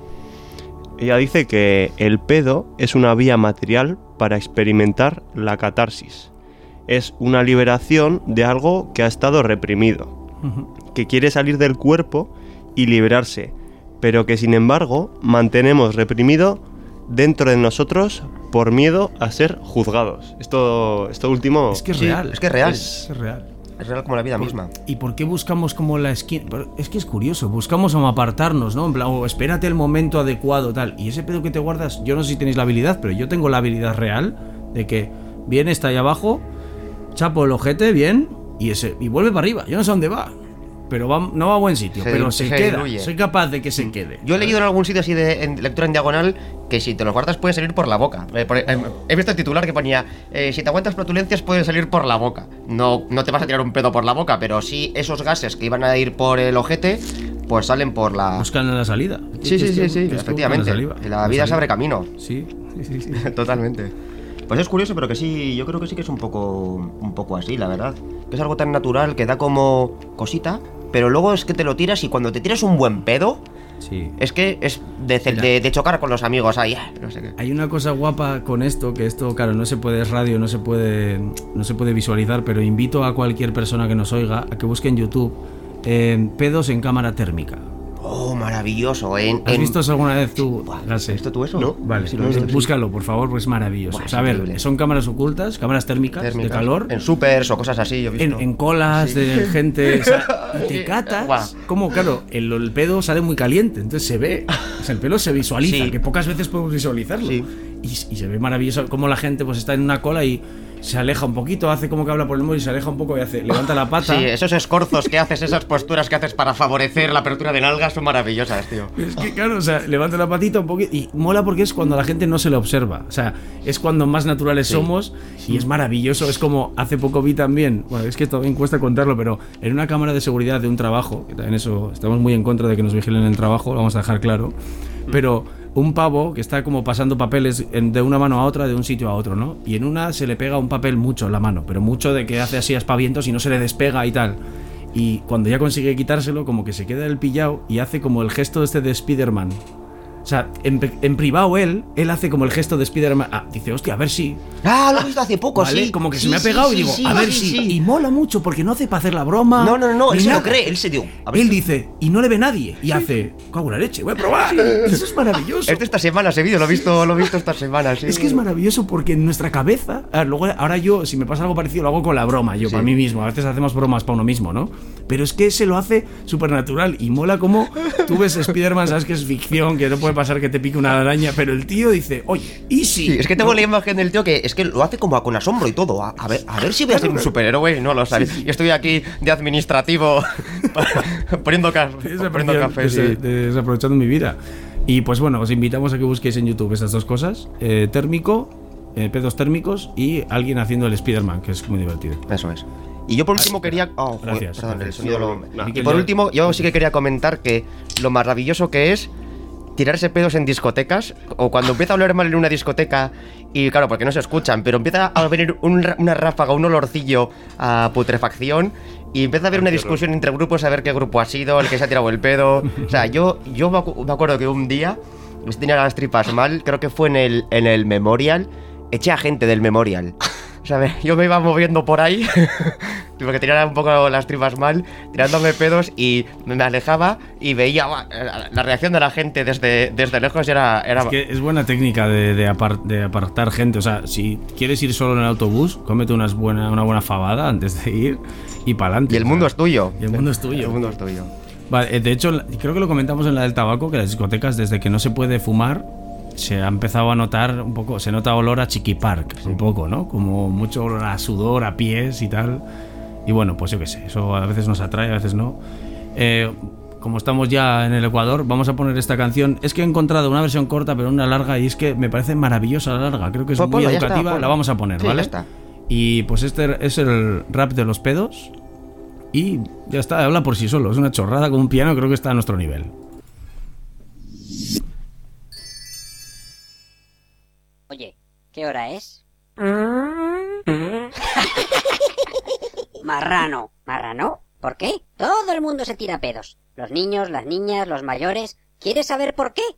Ella dice que el pedo es una vía material para experimentar la catarsis. Es una liberación de algo que ha estado reprimido, Ujú. que quiere salir del cuerpo y liberarse, pero que sin embargo mantenemos reprimido dentro de nosotros por miedo a ser juzgados. Esto, esto último Es que es Sí, real. es que es real. Es real. Es real como la vida misma. ¿Y por qué buscamos como la esquina? Pero es que es curioso, buscamos como apartarnos, ¿no? En plan, o espérate el momento adecuado, tal. Y ese pedo que te guardas, yo no sé si tenéis la habilidad, pero yo tengo la habilidad real de que viene, está ahí abajo, chapo el ojete, bien, y ese y vuelve para arriba. Yo no sé dónde va, pero va, no va a buen sitio, Se- pero se, se queda. diluye. Soy capaz de que se quede. Yo he leído en algún sitio así de en lectura en diagonal que si te los guardas puede salir por la boca. Eh, por- eh, he visto el titular que ponía eh, si te aguantas flatulencias pueden salir por la boca. No, no te vas a tirar un pedo por la boca, pero sí esos gases que iban a ir por el ojete, pues salen por la... Buscan la salida. Sí, sí, Es que- sí, sí, es que buscan efectivamente. la saliva. La vida se salida. abre camino. Sí, sí, sí, sí. Totalmente. Pues es curioso, pero que sí, yo creo que sí que es un poco, un poco así, la verdad. Que es algo tan natural que da como cosita, pero luego es que te lo tiras y cuando te tiras un buen pedo, Sí. es que es de, de, de chocar con los amigos ahí, no sé qué. Hay una cosa guapa con esto, que esto, claro, no se puede, es radio, no se puede, no se puede visualizar, pero invito a cualquier persona que nos oiga a que busque en YouTube eh, pedos en cámara térmica. Oh, maravilloso. En, ¿Has en... visto eso alguna vez tú? ¿Has visto tú eso? No. Vale, Sí, lo he visto, sí. búscalo, por favor, pues es maravilloso. Buah, o sea, a ver, increíble. son cámaras ocultas, cámaras térmicas, Térmicas, de calor. En supers o cosas así, yo he En, visto. en colas Sí. de gente, o sea, y te catas, Guau. como claro, el, el pedo sale muy caliente, entonces se ve, o sea, el pelo se visualiza, Sí. que pocas veces podemos visualizarlo, Sí. y, y se ve maravilloso como la gente pues está en una cola y se aleja un poquito, hace como que habla por el móvil y se aleja un poco y hace, levanta la pata. Sí, esos escorzos que haces, esas posturas que haces para favorecer la apertura de nalgas son maravillosas, tío. Es que claro, o sea, levanta la patita un poquito y mola porque es cuando la gente no se lo observa, o sea, es cuando más naturales Sí. somos y es maravilloso, es como hace poco vi también, bueno, es que también cuesta contarlo, pero en una cámara de seguridad de un trabajo, que también eso, estamos muy en contra de que nos vigilen en el trabajo, lo vamos a dejar claro, pero un pavo que está como pasando papeles en- de una mano a otra, de un sitio a otro, ¿no? Y en una se le pega un papel mucho en la mano, pero mucho de que hace así aspavientos y no se le despega y tal. Y cuando ya consigue quitárselo, como que se queda el pillado y hace como el gesto este de Spider-Man. O sea, en, pe- en privado él, él hace como el gesto de Spider-Man. Ah, dice, hostia, a ver si... Ah, lo he visto hace poco, ¿vale? sí. Como que Sí, se me ha sí, pegado sí, y digo, sí, a ver sí, si... sí. Y mola mucho porque no hace para hacer la broma. No, no, no, no, ni él se lo nada. cree, él se dio. A ver Él si- dice, y no le ve nadie. Y hace, cago en la leche, voy a probar. Eso es maravilloso. Es de esta semana ese vídeo, lo he visto, lo he visto esta semana, sí. Es que es maravilloso porque en nuestra cabeza, a ver, luego, ahora yo, si me pasa algo parecido, lo hago con la broma, yo, Sí. para mí mismo. A veces hacemos bromas para uno mismo, ¿no? Pero es que se lo hace súper natural y mola como tú ves Spider-Man, sabes que es ficción, que no puede pasar que te pique una araña, pero el tío dice, oye, easy. Sí, es que tengo ¿no? la imagen del tío que es que lo hace como con asombro y todo. A, a ver, a ver si voy a ser un superhéroe, no lo sabes. Yo estoy aquí de administrativo poniendo, ca poniendo café. Des- Sí. Desaprovechando mi vida. Y pues bueno, os invitamos a que busquéis en YouTube estas dos cosas: eh, térmico, eh, pedos térmicos y alguien haciendo el Spider-Man, que es muy divertido. Eso es. Y yo por último Ah, quería... Oh, joder, gracias, perdón, gracias. el sonido lo... No, Y por último, yo sí que quería comentar que lo maravilloso que es tirarse pedos en discotecas, o cuando empieza a oler mal en una discoteca, y claro, porque no se escuchan, pero empieza a venir un ra- una ráfaga, un olorcillo a putrefacción, y empieza a haber una discusión entre grupos a ver qué grupo ha sido, el que se ha tirado el pedo. O sea, yo, yo me, acu- me acuerdo que un día pues, tenía las tripas mal, creo que fue en el, en el Memorial, eché a gente del Memorial. O sea, yo me iba moviendo por ahí, porque tenía un poco las tripas mal, tirándome pedos y me alejaba y veía ¡buah! La reacción de la gente desde, desde lejos y era... era Es que es buena técnica de, de, apar- de apartar gente. O sea, si quieres ir solo en el autobús, cómete unas buena, una buena fabada antes de ir y para adelante. Y el mundo es tuyo. Y el mundo es tuyo. El mundo es tuyo. Vale, eh, de hecho, creo que lo comentamos en la del tabaco, que las discotecas, desde que no se puede fumar, se ha empezado a notar un poco, se nota olor a Chiqui Park, un poco, ¿no? Como mucho olor a sudor, a pies y tal. Y bueno, pues yo qué sé, eso a veces nos atrae, a veces no. Eh, como estamos ya en el Ecuador, vamos a poner esta canción. Es que he encontrado una versión corta, pero una larga, y es que me parece maravillosa la larga. Creo que es Pues muy ponla, ya está, educativa. ponla. La vamos a poner, Sí, ¿vale? ya está. Y pues este es el rap de los pedos. Y ya está, habla por sí solo. Es una chorrada con un piano, creo que está a nuestro nivel. Oye, ¿qué hora es? Marrano. ¿Marrano? ¿Por qué? Todo el mundo se tira pedos. Los niños, las niñas, los mayores. ¿Quieres saber por qué?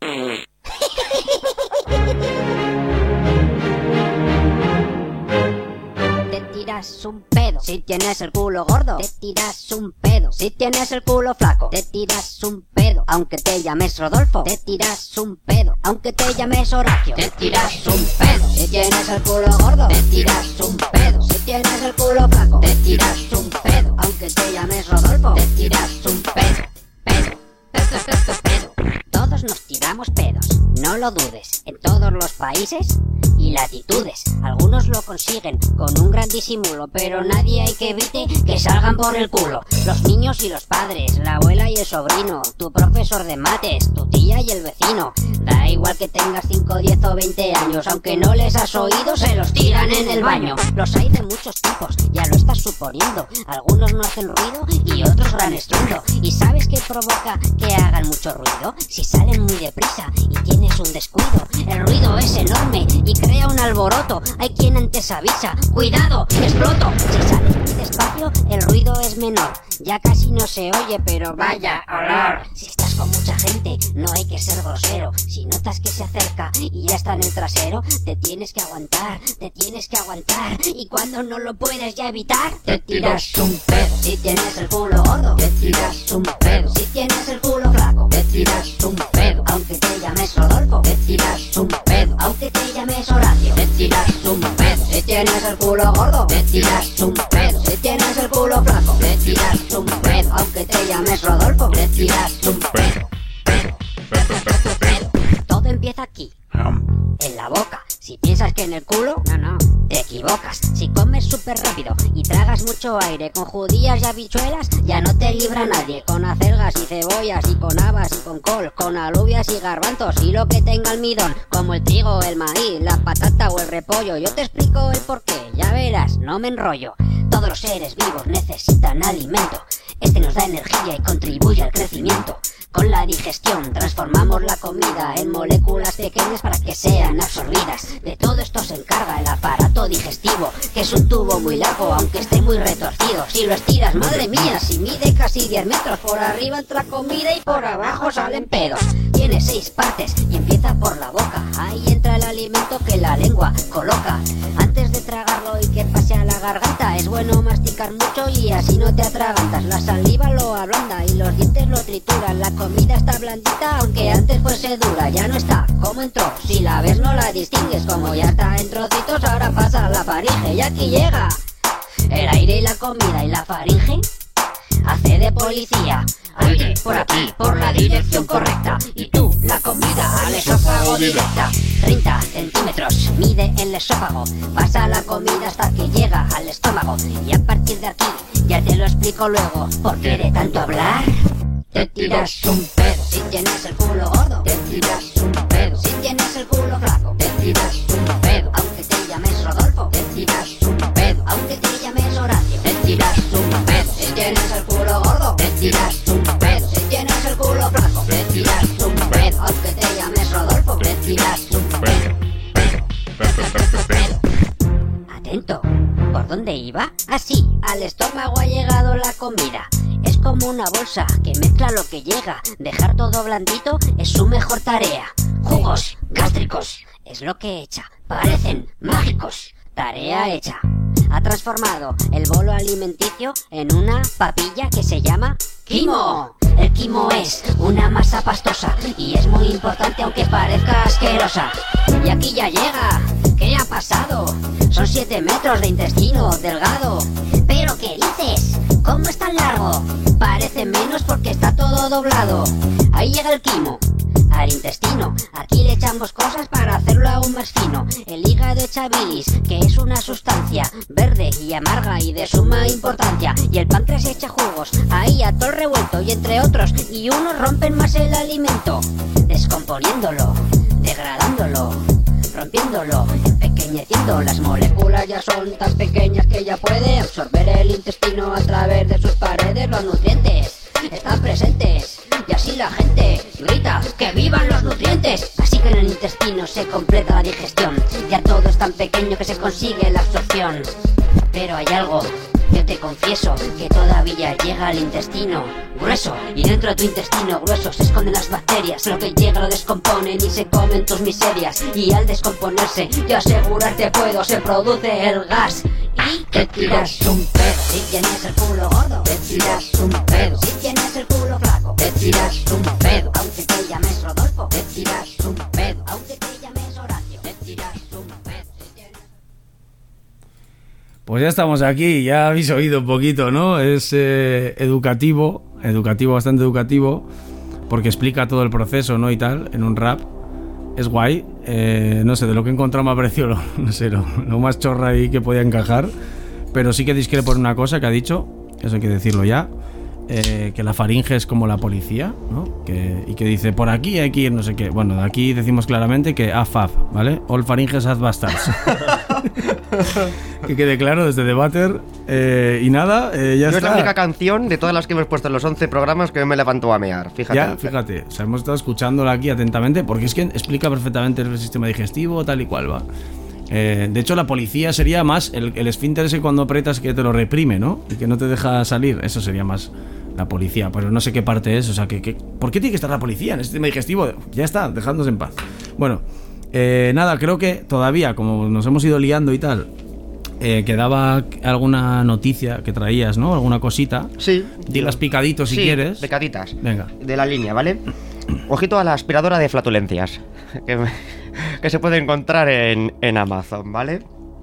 Te tiras un pedo si tienes el culo gordo. Te tiras un pedo si tienes el culo flaco. Te tiras un pedo aunque te llames Rodolfo. Te tiras un pedo aunque te llames Horacio. Te tiras un pedo si tienes el culo gordo. Te tiras un pedo si tienes el culo flaco. Te tiras un pedo aunque te llames Rodolfo. Te tiras un pedo, pedo, pedo, pedo, pedo. Todos nos tiramos pedos, no lo dudes, en todos los países y latitudes. Algunos lo consiguen con un gran disimulo, pero nadie hay que evite que salgan por el culo. Los niños y los padres, la abuela y el sobrino, tu profesor de mates, tu tía y el vecino. Da igual que tengas cinco, diez o veinte años, aunque no les has oído, se los tiran en el baño. Los hay de muchos tipos, ya lo estás suponiendo. Algunos no hacen ruido y otros gran estruendo. ¿Y sabes qué provoca que hagan mucho ruido? Si salen muy deprisa y tienes un descuido. El ruido es enorme y crees crea un alboroto. Hay quien antes avisa, cuidado, exploto. Si sales muy despacio, el ruido es menor. Ya casi no se oye, pero vaya olor. Si estás con mucha gente, no hay que ser grosero. Si notas que se acerca y ya está en el trasero, te tienes que aguantar, te tienes que aguantar. Y cuando no lo puedes ya evitar, te tiras un pedo. Si tienes el culo gordo, te tiras un pedo. Si tienes el culo flaco, te tiras un pedo. Aunque te llames Rodolfo, te tiras un pedo. Aunque te llames Horacio, te tiras un pedo. Si tienes el culo gordo, te tiras un pedo. Si tienes el culo flaco, te tiras un pedo. Aunque te llames Rodolfo, te tiras un pedo. Todo empieza aquí, en la boca. Si piensas que en el culo, no, no, te equivocas. Si comes súper rápido y tragas mucho aire con judías y habichuelas, ya no te libra nadie. Con acelgas y cebollas y con habas y con col, con alubias y garbanzos y lo que tenga almidón, como el trigo, el maíz, la patata o el repollo. Yo te explico el porqué, ya verás, no me enrollo. Todos los seres vivos necesitan alimento. Este nos da energía y contribuye al crecimiento. Con la digestión transformamos la comida en moléculas pequeñas para que sean absorbidas. De todo esto se encarga el aparato digestivo, que es un tubo muy largo aunque esté muy retorcido. Si lo estiras, madre mía, si mide casi diez metros. Por arriba entra comida y por abajo salen pedos. Tiene seis partes y empieza por la boca. Ahí entra el alimento que la lengua coloca. Antes de tragarlo y que pase a la garganta, es bueno masticar mucho y así no te atragantas. La saliva lo ablanda y los dientes lo trituran. La comida está blandita aunque antes fuese dura. Ya no está como entró, si la ves no la distingues. Como ya está en trocitos, ahora pasa a la faringe. Y aquí llega el aire y la comida. Y la faringe hace de policía. Aire por aquí, por la dirección correcta. Y tú, la comida al esófago directa. treinta centímetros mide el esófago. Pasa la comida hasta que llega al estómago. Y a partir de aquí, ya te lo explico luego. ¿Por qué de tanto hablar? Te tiras un pedo. Si tienes el culo gordo, te tiras un pedo. Si tienes el culo flaco, te tiras un pedo. Aunque te llames Rodolfo, te tiras un pedo. Aunque te llames Horacio, te tiras un pedo. Si tienes el culo gordo, te tiras un pedo. Si tienes el culo flaco, te tiras un pedo. Aunque te llames Rodolfo, te tiras un pedo. Atento, ¿por dónde iba? Así, al estómago ha llegado la comida. Es como una bolsa que mezcla lo que llega. Dejar todo blandito es su mejor tarea. Jugos gástricos es lo que echa. Parecen mágicos. Tarea hecha. Ha transformado el bolo alimenticio en una papilla que se llama quimo. El quimo es una masa pastosa y es muy importante aunque parezca asquerosa. Y aquí ya llega. ¿Qué ha pasado? Son siete metros de intestino delgado. ¿Pero qué dices? ¿Cómo es tan largo? Parece menos porque está todo doblado. Ahí llega el quimo al intestino. Aquí le echamos cosas para hacerlo aún más fino. El hígado echa bilis, que es una sustancia verde y amarga y de suma importancia. Y el páncreas echa jugos, ahí a todo revuelto y entre otros. Y unos rompen más el alimento, descomponiéndolo, degradándolo, rompiéndolo, empequeñeciendo. Las moléculas ya son tan pequeñas que ya puede absorber el intestino a través de sus paredes. Los nutrientes están presentes y así la gente grita ¡que vivan los nutrientes! Así que en el intestino se completa la digestión. Ya todo es tan pequeño que se consigue la absorción. Pero hay algo, yo te confieso, que todavía llega al intestino grueso. Y dentro de tu intestino grueso se esconden las bacterias. Lo que llega lo descomponen y se comen tus miserias. Y al descomponerse, yo asegurarte puedo, se produce el gas. Y te tiras un pedo. Si tienes el culo gordo, te tiras un pedo. Si tienes el culo flaco, te tiras un pedo. Aunque te llames Rodolfo, te tiras un pedo. Aunque te llames Horacio, te tiras un pedo. Si tienes... Pues ya estamos aquí, ya habéis oído un poquito, ¿no? Es eh, educativo, educativo, bastante educativo, porque explica todo el proceso, ¿no? Y tal, en un rap. Es guay, eh, no sé, de lo que he encontrado me ha parecido lo, no sé, lo, lo más chorra ahí que podía encajar, pero sí que discrepo en una cosa que ha dicho, eso hay que decirlo ya, eh, que la faringe es como la policía, ¿no? Que, y que dice, por aquí hay que ir, no sé qué. Bueno, de aquí decimos claramente que A F A F, ¿vale? All Faringes Ad Bastards. Que quede claro desde Debater. Eh, y nada, eh, ya yo está. Es la única canción de todas las que hemos puesto en los once programas que me levantó a mear, fíjate. Ya, fíjate, o sea, hemos estado escuchándola aquí atentamente porque es que explica perfectamente el sistema digestivo, tal y cual va. Eh, de hecho, la policía sería más el, el esfínter ese cuando apretas que te lo reprime, ¿no? Y que no te deja salir. Eso sería más la policía. Pero no sé qué parte es. O sea, que, que, ¿por qué tiene que estar la policía en este sistema digestivo? Ya está, dejadnos en paz. Bueno, eh, nada, creo que todavía, como nos hemos ido liando y tal, eh, quedaba alguna noticia que traías, ¿no? Alguna cosita. Sí. Dilas picaditos si sí, quieres. Picaditas. Venga. De la línea, ¿vale? Ojito a la aspiradora de flatulencias. Que, que se puede encontrar en, en Amazon, ¿vale?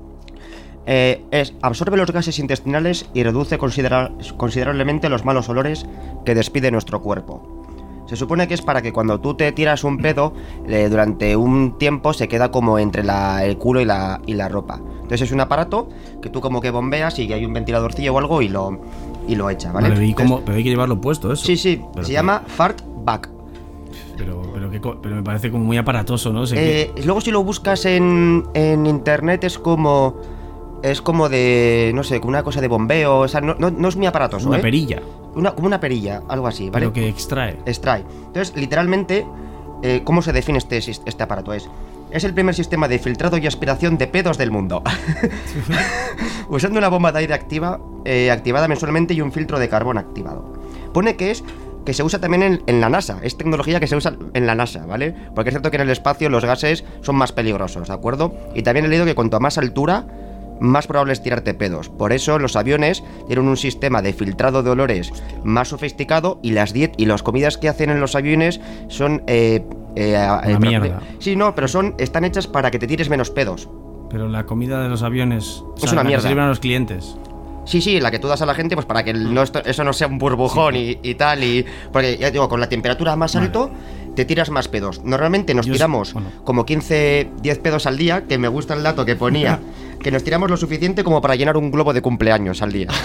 Eh, es, absorbe los gases intestinales y reduce considera- considerablemente los malos olores que despide nuestro cuerpo. Se supone que es para que cuando tú te tiras un pedo, eh, durante un tiempo se queda como entre la, el culo y la, y la ropa. Entonces es un aparato que tú como que bombeas y hay un ventiladorcillo o algo y lo, y lo echa, ¿vale? Vale, ¿y Entonces, cómo? Pero hay que llevarlo puesto, eso. sí, sí, Pero se que- llama Fart Bag. Pero, pero, qué co- pero me parece como muy aparatoso, ¿no? Sé Eh, luego si lo buscas en, en internet es como... Es como de... No sé, como una cosa de bombeo. O sea, no, no, no es muy que aparatoso, una ¿eh? perilla, Una, como una perilla, algo así, ¿vale? pero que extrae. Extrae. Entonces, literalmente, eh, ¿cómo se define este, sis- este aparato? Es... Es el primer sistema de filtrado y aspiración de pedos del mundo. Usando una bomba de aire activa, eh, activada mensualmente y un filtro de carbón activado. Pone que es que se usa también en, en la NASA. Es tecnología que se usa en la NASA, ¿vale? Porque es cierto que en el espacio los gases son más peligrosos, ¿de acuerdo? Y también he leído que cuanto a más altura, más probable es tirarte pedos. Por eso los aviones tienen un sistema de filtrado de olores más sofisticado y las diet y las comidas que hacen en los aviones son... Eh, eh, eh, mierda. Sí, no, pero son están hechas para que te tires menos pedos. Pero la comida de los aviones o Es sea, una la que mierda. sirven a los clientes. Sí, sí, la que tú das a la gente, pues para que el- no esto- eso no sea un burbujón y, y tal. Y porque ya te digo, con la temperatura más Vale. alto, te tiras más pedos. Normalmente nos Yo s- tiramos bueno. como quince, diez pedos al día, que me gusta el dato que ponía, que nos tiramos lo suficiente como para llenar un globo de cumpleaños al día.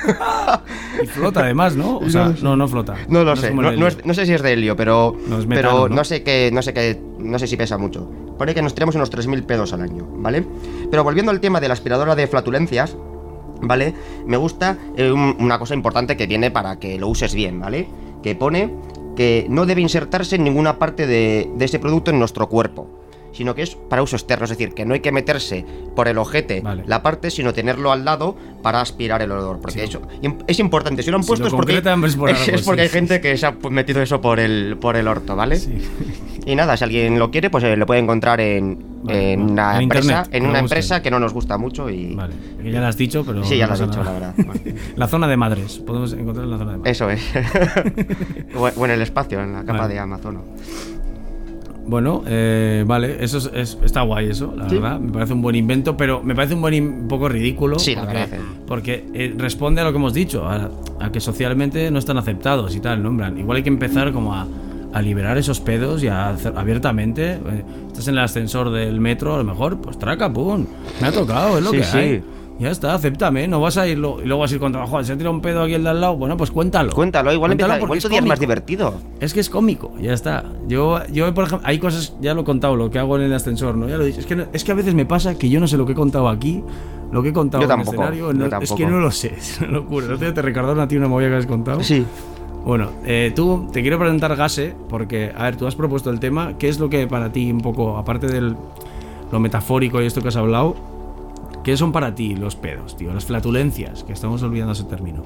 Y flota además, ¿no? O sea, no, no flota. No lo es sé, como no, el no helio. es- no sé si es de helio, pero No, es pero metano, ¿no? no sé qué, no sé qué, no sé si pesa mucho. Pone que nos tiramos unos tres mil pedos al año, ¿vale? Pero volviendo al tema de la aspiradora de flatulencias, ¿vale? Me gusta eh, un- una cosa importante que tiene para que lo uses bien, ¿vale? Que pone que no debe insertarse en ninguna parte de, de ese producto en nuestro cuerpo, sino que es para uso externo, es decir, que no hay que meterse por el ojete Vale. la parte, sino tenerlo al lado para aspirar el olor, porque Sí. eso im- es importante. Si lo han Si puesto lo es porque, concretan, es por es, algo, es porque sí, hay sí, gente que se ha pu- metido eso por el, por el orto, ¿vale? Sí. Y nada, si alguien lo quiere, pues eh, lo puede encontrar en, Vale, en bueno, una en empresa, internet, que en lo una busquen. empresa que no nos gusta mucho y Vale, que ya lo has dicho, pero. Sí, ya no lo he pasa dicho, nada. la verdad. Vale. La zona de Madres. Podemos encontrar en la zona de Madres. eso es. o, o en el espacio, en la capa Vale. de Amazono. Bueno, eh, vale, eso es, es- está guay eso, la Sí. verdad. Me parece un buen invento, pero me parece un buen in- un poco ridículo. Sí, la porque, verdad, eh. Porque eh, responde a lo que hemos dicho, a, a que socialmente no están aceptados y tal, ¿no? En plan, igual hay que empezar como a, a liberar esos pedos y a hacer abiertamente. eh, estás en el ascensor del metro, a lo mejor, pues traca, pum. Me ha tocado, es lo Sí, que sí. hay. Ya está, acéptame, no vas a ir lo- y luego vas a ir contra Juan, se ha tirado un pedo aquí el de al lado, bueno, pues cuéntalo. Cuéntalo, igual Cuéntalo empieza, porque igual es tu día es más cómico. divertido. Es que es cómico, ya está. Yo, yo por ejemplo, hay cosas, ya lo he contado, lo que hago en el ascensor, ¿no? Ya lo he dicho. Es que, no- es que a veces me pasa que yo no sé lo que he contado aquí, lo que he contado Yo en tampoco, el escenario. yo no- es tampoco. que no lo sé, es una locura. El otro día te recordaron a ti una movida que has contado. Sí. Bueno, eh, tú te quiero preguntar, Gase, porque, a ver, tú has propuesto el tema. ¿Qué es lo que para ti, un poco, aparte de lo metafórico y esto que has hablado, qué son para ti los pedos, tío? Las flatulencias, que estamos olvidando ese término.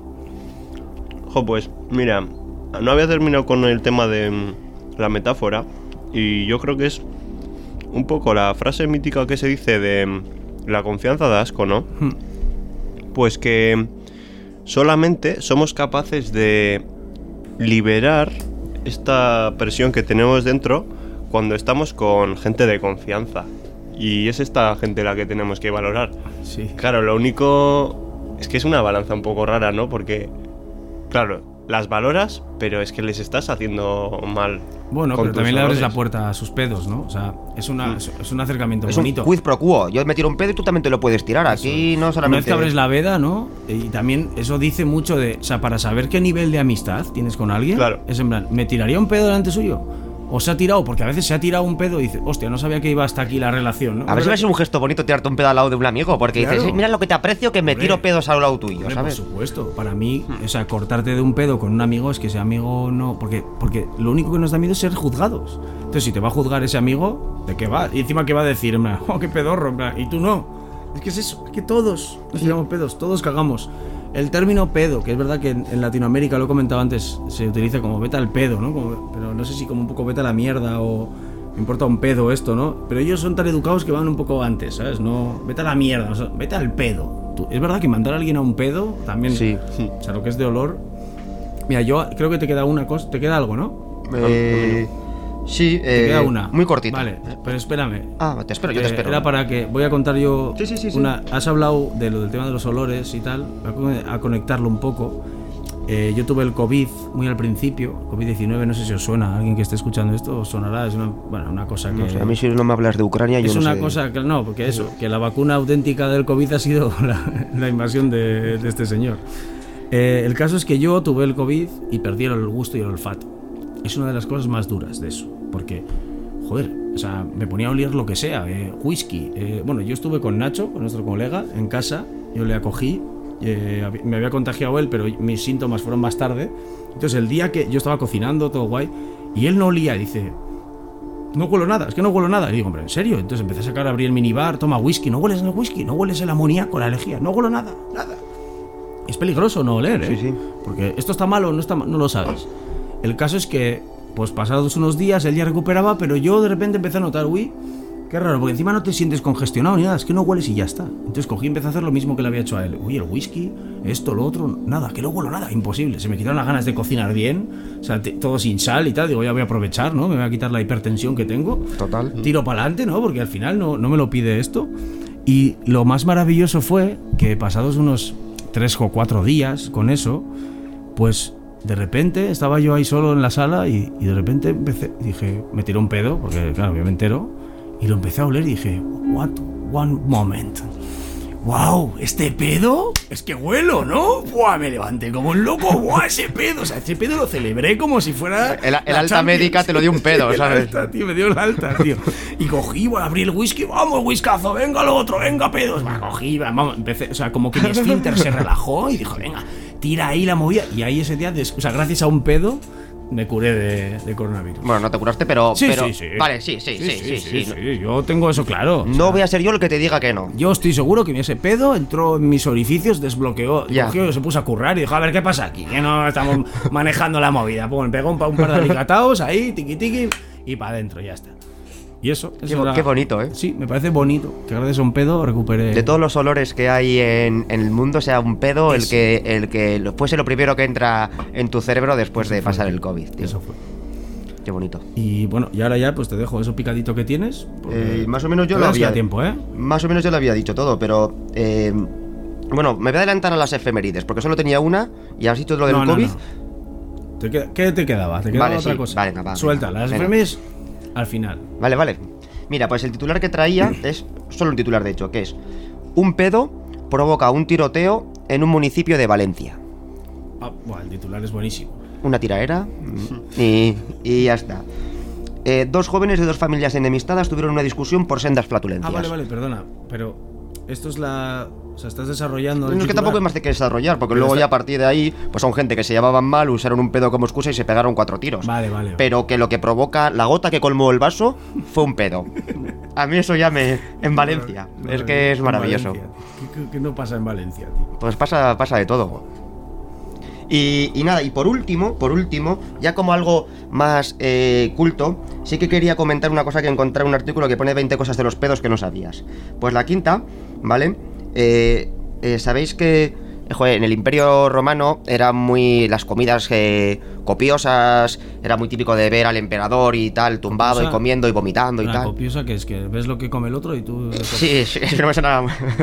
Jo, pues mira, no había terminado con el tema de mm, la metáfora y yo creo que es un poco la frase mítica que se dice de mm, la confianza da asco, ¿no? Hmm. Pues que solamente somos capaces de liberar esta presión que tenemos dentro cuando estamos con gente de confianza. Y es esta gente la que tenemos que valorar. Sí. Claro, lo único es que es una balanza un poco rara, ¿no? Porque, claro, las valoras, pero es que les estás haciendo mal. Bueno, con pero tus también le abres la olores. puerta a sus pedos, ¿no? O sea, es, una, Mm. es, es un acercamiento Es bonito. un quid pro quo. Yo me tiro un pedo y tú también te lo puedes tirar. Aquí no Una vez solamente... que abres la veda, ¿no? Y también eso dice mucho de... O sea, para saber qué nivel de amistad tienes con alguien, Claro. es en plan, ¿me tiraría un pedo delante suyo? O se ha tirado, porque a veces se ha tirado un pedo y dice, hostia, no sabía que iba hasta aquí la relación, ¿no? A ver si va a ser un gesto bonito tirarte un pedo al lado de un amigo, porque Claro. dices, "Eh, mira lo que te aprecio que me Hombre. tiro pedos al lado tuyo, Hombre, ¿sabes? por supuesto, para mí, o sea, cortarte de un pedo con un amigo es que ese amigo no... Porque, porque lo único que nos da miedo es ser juzgados. Entonces, si te va a juzgar ese amigo, ¿de qué va? Y encima, ¿qué va a decir? En plan, oh, qué pedorro, en plan, y tú no. Es que es eso, es que todos nos tiramos pedos, todos cagamos. El término pedo, que es verdad que en, en Latinoamérica, lo he comentado antes, se utiliza como vete al pedo, ¿no? Como, pero no sé si como un poco vete a la mierda o me importa un pedo esto, ¿no? Pero ellos son tan educados que van un poco antes, ¿sabes? No, vete a la mierda, o sea, vete al pedo. Tú, es verdad que mandar a alguien a un pedo también, Sí. o sea, lo que es de olor. Mira, yo creo que te queda una cosa, te queda algo, ¿no? Eh, sí, Te eh, queda una. muy cortita. Vale, pero espérame. Ah, te espero, yo te Eh, espero. Era para que voy a contar yo Sí, sí, sí, sí. una. Has hablado de lo del tema de los olores y tal. Voy a conectarlo un poco. Eh, yo tuve el COVID muy al principio, COVID diecinueve, no sé si os suena, alguien que esté escuchando esto os sonará, es una, bueno, una cosa que... No sé, a mí si no me hablas de Ucrania, yo es no una sé. cosa que no, porque eso, que la vacuna auténtica del COVID ha sido la, la invasión de, de este señor. Eh, el caso es que yo tuve el COVID y perdí el gusto y el olfato. Es una de las cosas más duras de eso, porque, joder, o sea, me ponía a oler lo que sea, eh, whisky. Eh, bueno, yo estuve con Nacho, con nuestro colega, en casa, yo le acogí. Eh, me había contagiado él, pero mis síntomas fueron más tarde. Entonces el día que yo estaba cocinando, todo guay, y él no olía, y dice, no huelo nada, es que no huelo nada. Y digo, hombre, ¿en serio? Entonces empecé a sacar, a abrir el minibar, toma whisky, no hueles el whisky, no hueles el amoníaco, la lejía, no huelo nada, nada. Es peligroso no oler, ¿eh? Sí, sí. Porque esto está malo o no está mal, no lo sabes. El caso es que, pues pasados unos días, él ya recuperaba, pero yo de repente empecé a notar, uy, qué raro, porque encima no te sientes congestionado ni nada, es que no hueles y ya está. Entonces cogí y empecé a hacer lo mismo que le había hecho a él. Uy, el whisky, esto, lo otro, nada, que no huelo nada, imposible. Se me quitaron las ganas de cocinar bien, o sea, te, todo sin sal y tal. Digo, ya voy a aprovechar, ¿no? Me voy a quitar la hipertensión que tengo. Total. Tiro para adelante, ¿no? Porque al final no, no me lo pide esto. Y lo más maravilloso fue que pasados unos tres o cuatro días con eso, pues de repente estaba yo ahí solo en la sala y, y de repente empecé, dije, me tiró un pedo, porque claro, yo me entero. Y lo empecé a oler y dije, what, one moment. ¡Wow! ¿Este pedo? Es que huelo, ¿no? ¡Buah! Me levanté como un loco. ¡Buah! Ese pedo. O sea, ese pedo lo celebré como si fuera. El, el la alta Champions. médica te lo dio un pedo, El ¿sabes? alta, tío, me dio el alta, tío. Y cogí, bueno, abrí el whisky. ¡Vamos, whiskazo! ¡Venga lo otro! ¡Venga, pedos! Bueno, cogí, vamos, empecé. O sea, como que mi esfínter se relajó y dijo, venga, tira ahí la movida. Y ahí ese día, des- o sea, gracias a un pedo, me curé de, de coronavirus. Bueno, no te curaste, pero. Sí, pero sí, sí. Vale, sí, sí, sí, sí. sí, sí, no. yo tengo eso claro. O sea, No voy a ser yo el que te diga que no. yo estoy seguro que ese pedo entró en mis orificios, desbloqueó, Ya. cogió, se puso a currar y dijo, a ver, ¿qué pasa aquí? Que no estamos manejando la movida. Pues me pegó un, pa- un par de alicataos ahí, tiqui tiqui, y para adentro, ya está. Y eso, Qué, eso bo- era- qué bonito, ¿eh? Sí, me parece bonito, que gracias a un pedo recuperé... De todos los olores que hay en, en el mundo, sea un pedo el Eso. que, el que lo- fuese lo primero que entra en tu cerebro después Eso de fue, pasar tío. el COVID, tío. Eso fue. Qué bonito. Y bueno, y ahora ya pues te dejo eso picadito que tienes. porque Eh, más o menos yo todavía lo nos queda había- tiempo, ¿eh? Más o menos yo lo había dicho todo, pero. eh, bueno, me voy a adelantar a las efemérides, porque solo tenía una y has dicho lo del No, no, COVID. no. ¿Te queda- ¿Qué te quedaba? ¿Te quedaba Vale, otra sí. cosa? Vale, va, Suelta, venga, las venga. efemérides al final. Vale, vale. Mira, pues el titular que traía es solo un titular, de hecho, que es: un pedo provoca un tiroteo en un municipio de Valencia. Ah, buah, el titular es buenísimo. Una tiraera mm, y, y ya está. Eh, dos jóvenes de dos familias enemistadas tuvieron una discusión por sendas flatulencias. Ah, vale, vale, perdona. Pero esto es la... O sea, estás desarrollando... el No, es que titular. tampoco hay más de que desarrollar, porque Pero luego está- ya a partir de ahí, pues son gente que se llevaban mal, usaron un pedo como excusa y se pegaron cuatro tiros. Vale, vale. Pero que lo que provoca, la gota que colmó el vaso, fue un pedo. A mí eso ya me... En Valencia. No, Es no, que es en maravilloso. Valencia. ¿Qué, qué- qué no pasa en Valencia, tío? Pues pasa, pasa de todo. Y, y nada, y por último, por último, ya como algo más eh, culto, sí que quería comentar una cosa que encontré en un artículo que pone veinte cosas de los pedos que no sabías. Pues la quinta, ¿vale? Eh, eh, Sabéis que, eh, joder, en el Imperio Romano eran muy... las comidas eh, copiosas, era muy típico de ver al emperador y tal, tumbado Copiosa. y comiendo y vomitando y Una tal. copiosa que es que ves lo que come el otro y tú... Sí, sí, es que no me suena.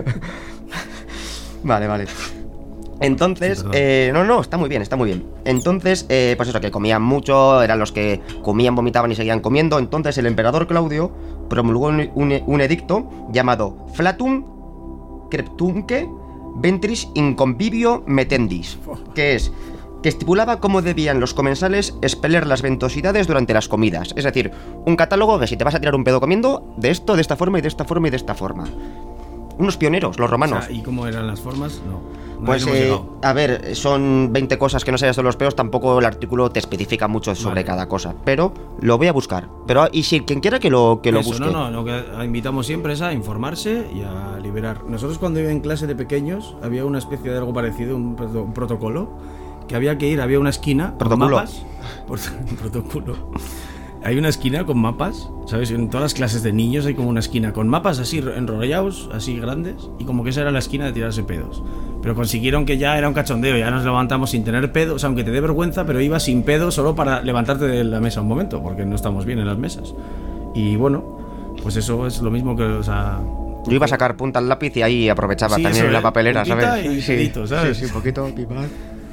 Vale, vale. Entonces, Sí, perdón. eh, no, no, está muy bien, está muy bien. Entonces, eh, pues eso, que comían mucho, eran los que comían, vomitaban y seguían comiendo. Entonces, el emperador Claudio promulgó un, un- un edicto llamado Flatum Creptumque Ventris in Convivio Metendis, que es que estipulaba cómo debían los comensales expeler las ventosidades durante las comidas. Es decir, un catálogo que si te vas a tirar un pedo comiendo, de esto, de esta forma y de esta forma y de esta forma. unos pioneros, los romanos. O sea, ¿y cómo eran las formas? No. No Pues, hemos eh, llegado. a ver, son veinte cosas que no sabías de los pedos, tampoco el artículo te especifica mucho sobre Vale. cada cosa, pero lo voy a buscar. Pero, y si quien quiera que lo, que lo Eso, busque. no, no, lo que invitamos siempre es a informarse y a liberar. Nosotros cuando iba en clase de pequeños había una especie de algo parecido, un, proto- un protocolo, que había que ir, había una esquina con Protocolo. mapas. Por- un protocolo. Hay una esquina con mapas, ¿sabes? En todas las clases de niños hay como una esquina con mapas así enrollados, así grandes, y como que esa era la esquina de tirarse pedos. Pero consiguieron que ya era un cachondeo, ya nos levantamos sin tener pedos, o sea, aunque te dé vergüenza, pero iba sin pedo solo para levantarte de la mesa un momento, porque no estamos bien en las mesas. Y bueno, pues eso es lo mismo que, o sea... Yo iba a sacar punta al lápiz y ahí aprovechaba Sí, también eso, la ¿eh? papelera, Puntita ¿sabes? y dedito, ¿sabes? Sí, sí, un poquito, pipar.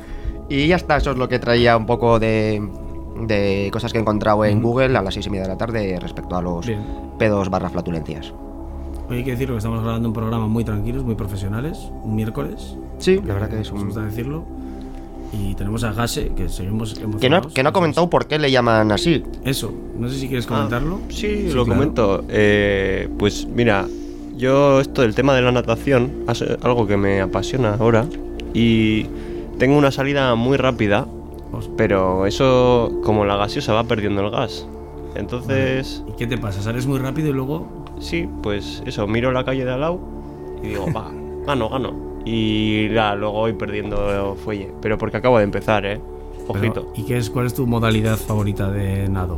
Y ya está, eso es lo que traía un poco de, de cosas que he encontrado en Google a las seis y media de la tarde respecto a los Bien. pedos barra flatulencias. Hoy hay que decirlo que estamos grabando un programa muy tranquilos, muy profesionales, un miércoles. Sí, la verdad que es Nos un... gusta decirlo. Y tenemos a Gase, que seguimos Que no, emocionados. que no ha comentado por qué le llaman así. Eso, no sé si quieres comentarlo. Ah, sí, lo claro. comento. Eh, pues mira, yo esto del tema de la natación es algo que me apasiona ahora y tengo una salida muy rápida, Os- pero eso, como la gaseosa, va perdiendo el gas. Entonces, ¿Y qué te pasa? ¿Sales muy rápido y luego...? sí, pues eso, miro la calle de al lado y digo, va, gano, gano. Y ya, luego voy perdiendo fuelle, pero porque acabo de empezar, eh. Ojito. Pero, ¿y qué es, cuál es tu modalidad favorita de nado?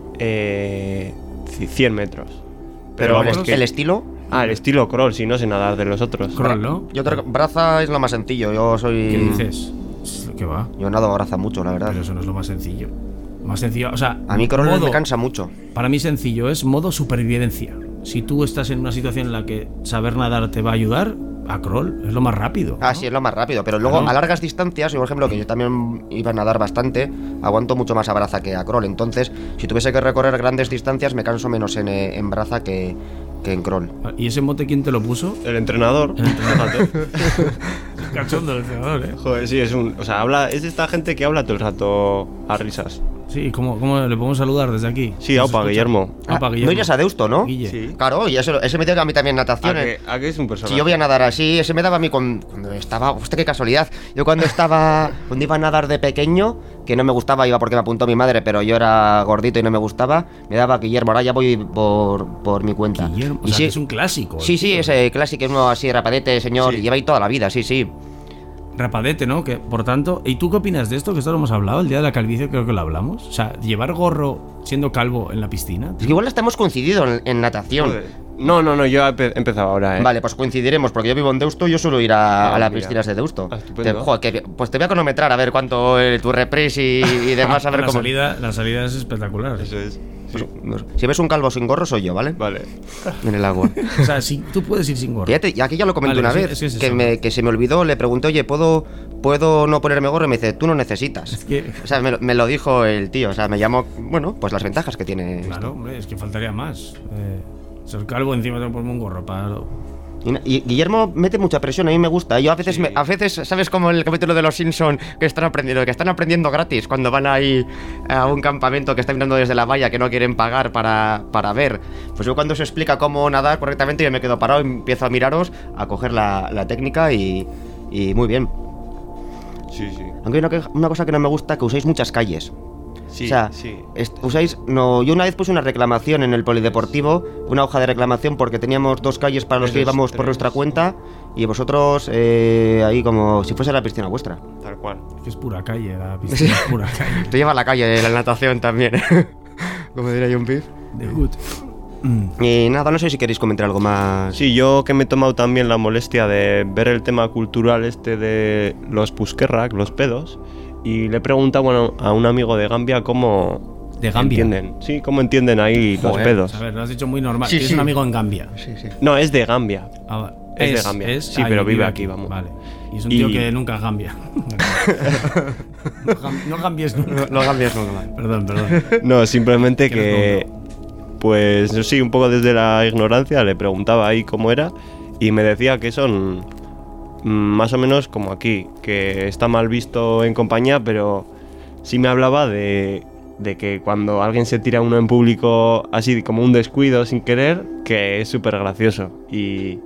Eh, cien metros. Pero el, vamos, est- que- el estilo... Ah, el estilo crawl, si no sé nadar de los otros. Crawl, ¿no? Yo creo que braza es lo más sencillo. Yo soy... ¿Qué dices? ¿Qué va? Yo nado braza mucho, la verdad. Pero eso no es lo más sencillo. Más sencillo, o sea... A mí crawl modo- me cansa mucho. Para mí sencillo, es modo supervivencia. Si tú estás en una situación en la que saber nadar te va a ayudar, a crawl es lo más rápido. Ah, ¿no? sí, es lo más rápido. Pero luego Claro. a largas distancias, yo, por ejemplo, que yo también iba a nadar bastante, aguanto mucho más a braza que a crawl. Entonces, si tuviese que recorrer grandes distancias, me canso menos en, eh, en braza que, que en crawl. ¿Y ese mote quién te lo puso? El entrenador. El entrenador. Fíjate. Cachondo el entrenador, ¿eh? Joder, sí, es un. O sea, habla. Es de esta gente que habla todo el rato a risas. Sí, ¿cómo, cómo le podemos saludar desde aquí? Sí, ¿Nos aupa, escucha? Guillermo. Aupa, Ah, Guillermo. no irías a Deusto, ¿no? Guille. Sí. Claro, y ese, ese me dio a mí también ¿A natación. que, eh. a que es un personaje? Si yo voy a nadar así, ese me daba a mí con- cuando estaba... Hostia, qué casualidad. Yo cuando estaba... Cuando iba a nadar de pequeño, que no me gustaba, iba porque me apuntó mi madre, pero yo era gordito y no me gustaba, me daba Guillermo. Ahora ya voy por, por mi cuenta. Guillermo, o Y sea, sí, que es un clásico. sí, sí, ese clásico, uno así rapadete, señor, Sí. y lleva ahí toda la vida, sí, sí. Rapadete, ¿no? Que, por tanto, ¿y tú qué opinas de esto? Que esto lo hemos hablado, el día de la calvicie creo que lo hablamos. O sea, llevar gorro siendo calvo en la piscina. Es que igual hasta hemos coincidido en, en natación. Joder. No, no, no, yo he empe- he empezado ahora, ¿eh? Vale, pues coincidiremos, porque yo vivo en Deusto y yo suelo ir a, Ah, a las mira. piscinas de Deusto. Ah, estupendo. Te- joder, que- pues te voy a cronometrar a ver cuánto eh, tu reprise y, y demás, a ver la, cómo... salida, la salida es espectacular. Eso es. Pues, si ves un calvo sin gorro, soy yo, ¿vale? Vale. En el agua. O sea, si tú puedes ir sin gorro. Y ya te- y aquí ya lo comenté Vale, una sí, vez, es que es que, eso. me, que se me olvidó, le pregunté, oye, ¿puedo, ¿puedo no ponerme gorro? Y me dice, tú no necesitas. Es que- O sea, me, lo- me lo dijo el tío, o sea, me llamó, bueno, pues las ventajas que tiene. Claro, hombre, es que faltaría más. Eh, ser calvo encima de ponerme un gorro para... Y, na- y Guillermo mete mucha presión, a mí me gusta. Yo a veces, Sí. me- a veces, ¿sabes como el capítulo de los Simpson que están aprendiendo, que están aprendiendo gratis cuando van ahí a un campamento que están mirando desde la valla que no quieren pagar para, para ver? Pues yo cuando se explica cómo nadar correctamente yo me quedo parado y empiezo a miraros, a coger la, la técnica y, y muy bien. Sí, sí. Aunque hay una, que- una cosa que no me gusta, que usáis muchas calles. Sí, o sea, sí. est- usáis. No, yo una vez puse una reclamación en el polideportivo, una hoja de reclamación, porque teníamos dos calles para los que Tres, íbamos por tres. nuestra cuenta y vosotros eh, ahí como si fuese la piscina vuestra. Tal cual. Es que es pura calle, la piscina es pura calle. Te lleva a la calle de la natación también, como diría John Piff. De good. Y nada, no sé si queréis comentar algo más. Sí, yo que me he tomado también la molestia de ver el tema cultural este de los puskerrak, los pedos, y le he preguntado bueno, a un amigo de Gambia cómo De Gambia. entienden. Sí, cómo entienden ahí los Joder, pedos. A ver, lo has dicho muy normal. Sí, Tienes sí. un amigo en Gambia. Sí, sí. No, es de Gambia. Ah, va- Es de Gambia. Sí, pero y vive aquí, vamos. Vale. Y es un Y- tío que nunca gambia. no, gam- no gambies nunca. No cambies nunca más. Perdón, perdón. No, simplemente Que que, pues sí, un poco desde la ignorancia le preguntaba ahí cómo era y me decía que son mm, más o menos como aquí, que está mal visto en compañía, pero sí me hablaba de, de que cuando alguien se tira a uno en público así como un descuido sin querer, que es súper gracioso y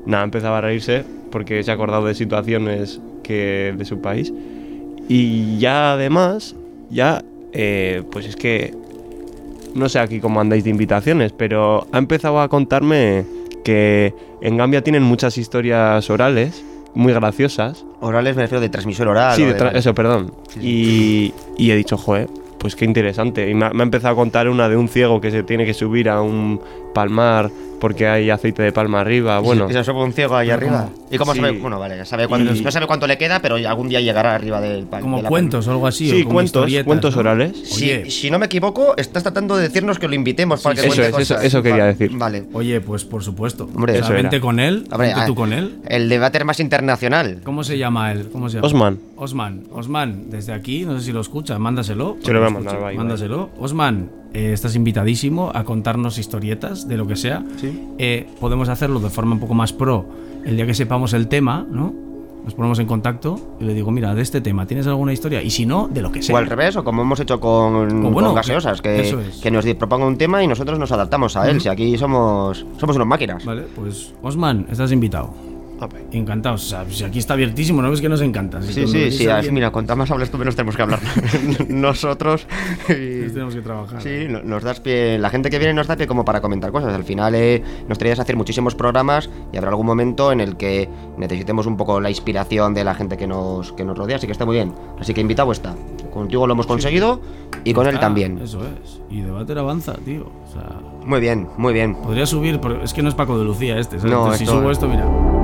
nada, empezaba a reírse porque se ha acordado de situaciones que de su país. Y ya además, ya, eh, pues es que, no sé aquí cómo andáis de invitaciones, pero ha empezado a contarme que en Gambia tienen muchas historias orales, muy graciosas. Orales me refiero de transmisión oral. Sí, o de de- tra- eso, perdón. Sí, sí. Y, y he dicho, joder, pues qué interesante. Y me ha, me ha empezado a contar una de un ciego que se tiene que subir a un palmar porque hay aceite de palma arriba. Bueno, ¿Y se sube un ciego ahí arriba? ¿Y cómo Sí. sabe? Bueno, vale, sabe cuánto, Y- no sabe cuánto le queda, pero algún día llegará arriba del pal. Como de la cuentos o algo así. sí, o como cuentos, historietas, cuentos ¿no? orales. Si, Oye. si no me equivoco, estás tratando de decirnos que lo invitemos para Sí, que eso cuente es, eso- cosas. eso quería Vale, decir. Vale. Oye, pues por supuesto. Hombre, O sea, eso era. vente con él, Hombre, vente ah, tú con él. El debate más internacional. ¿Cómo se llama él? ¿Cómo se llama? Osman. Osman, Osman, desde aquí, no sé si lo escucha, mándaselo. Se lo voy a Escucha, mandar, va, Ibai. Mándaselo. Osman, eh, estás invitadísimo a contarnos historietas de lo que sea. Sí. Eh, podemos hacerlo de forma un poco más pro el día que sepamos el tema, ¿no? Nos ponemos en contacto y le digo, mira, de este tema, ¿tienes alguna historia? Y si no, de lo que sea. O al revés, o como hemos hecho con, O bueno, con gaseosas, que, eso es. que nos di- proponga un tema y nosotros nos adaptamos a él. Ujú. Si aquí somos somos unas máquinas. Vale, pues Osman, estás invitado. Encantados. O sea, si aquí está abiertísimo, ¿no ves que nos encanta? Si Sí, cuando sí, venís sí. alguien, Mira, cuanto más hables tú, menos tenemos que hablar nosotros. y- pues tenemos que trabajar. Sí, no- nos das pie, la gente que viene nos da pie como para comentar cosas. Al final eh, nos traías a hacer muchísimos programas y habrá algún momento en el que necesitemos un poco la inspiración de la gente que nos, que nos rodea, así que está muy bien. Así que invitado está. Contigo lo hemos conseguido y con él Ah, también. Eso es. Y Debater avanza, tío. O sea, Muy bien, muy bien. podría subir, pero es que no es Paco de Lucía este, ¿sabes? No, Entonces, si esto- subo esto, mira.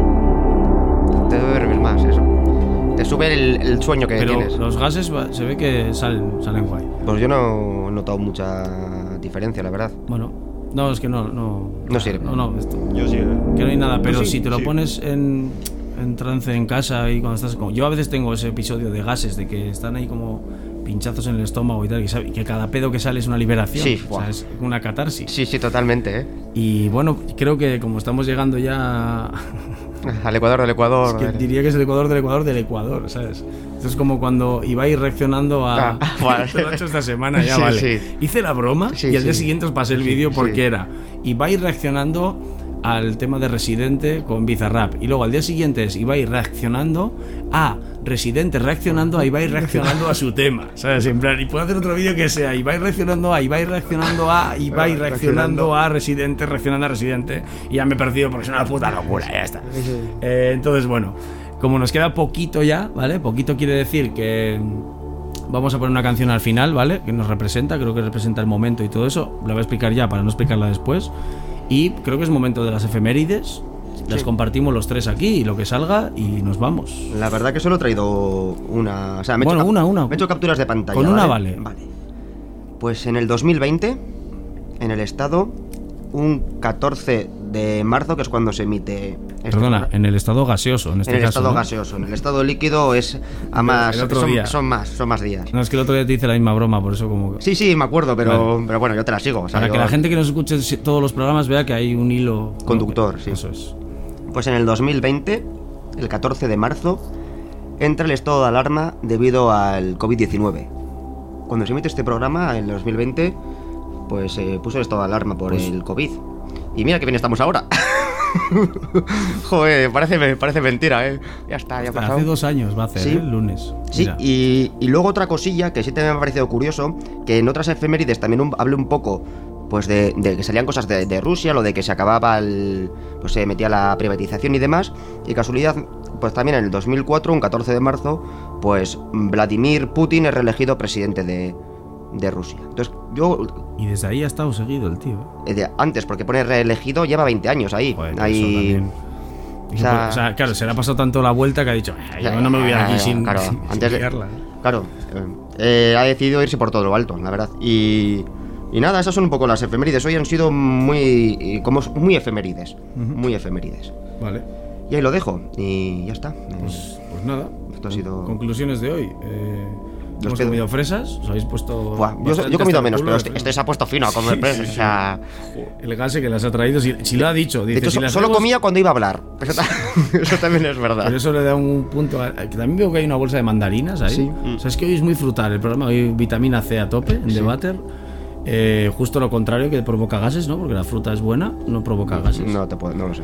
Te duermes más, eso. Te sube el, el sueño que Pero tienes. los gases va- se ve que salen, salen guay. Pues yo no he notado mucha diferencia, la verdad. Bueno, no, es que no. No, No sirve. No, no, esto- Yo sí. eh. que no hay nada, pero sí, si te lo sí. pones en, en trance en casa y cuando estás como. Yo a veces tengo ese episodio de gases, de que están ahí como pinchazos en el estómago y tal, y sabe- que cada pedo que sale es una liberación. Sí, o sea, buah. es una catarsis. Sí, sí, totalmente, ¿eh? Y bueno, creo que como estamos llegando ya. Al Ecuador del Ecuador. Es que diría que es el Ecuador del Ecuador del Ecuador, ¿sabes? Esto es como cuando Ibai reaccionando a... Ah, vale. Te lo he hecho esta semana ya, Sí, vale. sí. Hice la broma Sí, y al día sí. siguiente os pasé el vídeo porque sí. era Ibai reaccionando al tema de Residente con Bizarrap. Y luego al día siguiente es Ibai reaccionando a Residente reaccionando a Ibai reaccionando a su tema, ¿sabes? En plan, y puedo hacer otro vídeo que sea Ibai reaccionando a Ibai reaccionando a Ibai reaccionando a Residente reaccionando a Residente, y ya me he perdido porque es una puta locura, ya está. Eh, entonces, bueno, como nos queda poquito ya, ¿vale? Poquito quiere decir que vamos a poner una canción al final, ¿vale? Que nos representa, creo que representa el momento y todo eso. La voy a explicar ya para no explicarla después. Y creo que es momento de las efemérides. Las compartimos los tres aquí y lo que salga y nos vamos. La verdad que solo he traído una. O sea, me he Bueno, hecho cap- una, una. Me he hecho capturas de pantalla. Con una ¿vale? vale. Vale. Pues en el dos mil veinte, en el estado, un catorce de marzo, que es cuando se emite. este Perdona, programa. en el estado gaseoso, en este En el caso. estado ¿no? gaseoso. En el estado líquido es a más. el otro son, día. son más, son más días. No, es que el otro día te hice la misma broma, por eso como que... Sí, sí, me acuerdo, pero, Vale. pero bueno, yo te la sigo. O sea, Para yo- que la gente que nos escuche si- todos los programas vea que hay un hilo... Conductor, sí. Eso es. Pues en el dos mil veinte, el catorce de marzo, entra el estado de alarma debido al covid diecinueve. Cuando se emite este programa, en el dos mil veinte, pues se puso el estado de alarma por Pues- el COVID. Y mira que bien estamos ahora. Joder, parece, parece mentira, ¿eh? Ya está, ya ha pasado. Hace dos años va a hacer, Sí. ¿eh? El lunes. Sí, Mira. y, y luego otra cosilla que sí también me ha parecido curioso, que en otras efemérides también un- hablé un poco pues de, de que salían cosas de, de Rusia, lo de que se acababa el... pues se metía la privatización y demás, y casualidad, pues también en el dos mil cuatro, un catorce de marzo, pues Vladimir Putin es reelegido presidente de, de Rusia. Entonces yo, Y desde ahí ha estado seguido el tío. eh, de- antes, porque pone reelegido, lleva veinte años ahí. Joder, ahí eso también. o sea- O sea, claro, se le ha pasado tanto la vuelta que ha dicho, "Ah, yo no me voy a ir aquí sin, Claro, sin, antes de- liarla". Claro, eh, eh, ha decidido irse por todo lo alto, la verdad. Y, y nada, esas son un poco las efemérides. Hoy han sido muy, eh, como muy efemérides, muy efemérides. Vale, Y ahí lo dejo, y ya está. Eh, pues, pues nada. Esto ha sido... Conclusiones de hoy. Eh, Los hemos pedos. comido fresas, os habéis puesto... Buah, yo, bastante yo he comido hasta el menos, culo pero de este, fresas. este se ha puesto fino a comer Sí, presas, sí, o sea... El gase que las ha traído, si, si lo ha dicho, De dice, hecho, si so- las solo traigo- comía cuando iba a hablar. Eso, ta- eso también es verdad. Pero eso le da un punto. A, que también veo que hay una bolsa de mandarinas ahí. Sí. O sea, es que hoy es muy frutal el programa. Hoy vitamina C a tope en Debater. Eh, justo lo contrario, que provoca gases, ¿no? Porque la fruta es buena, no provoca gases. No te puedo, no lo sé.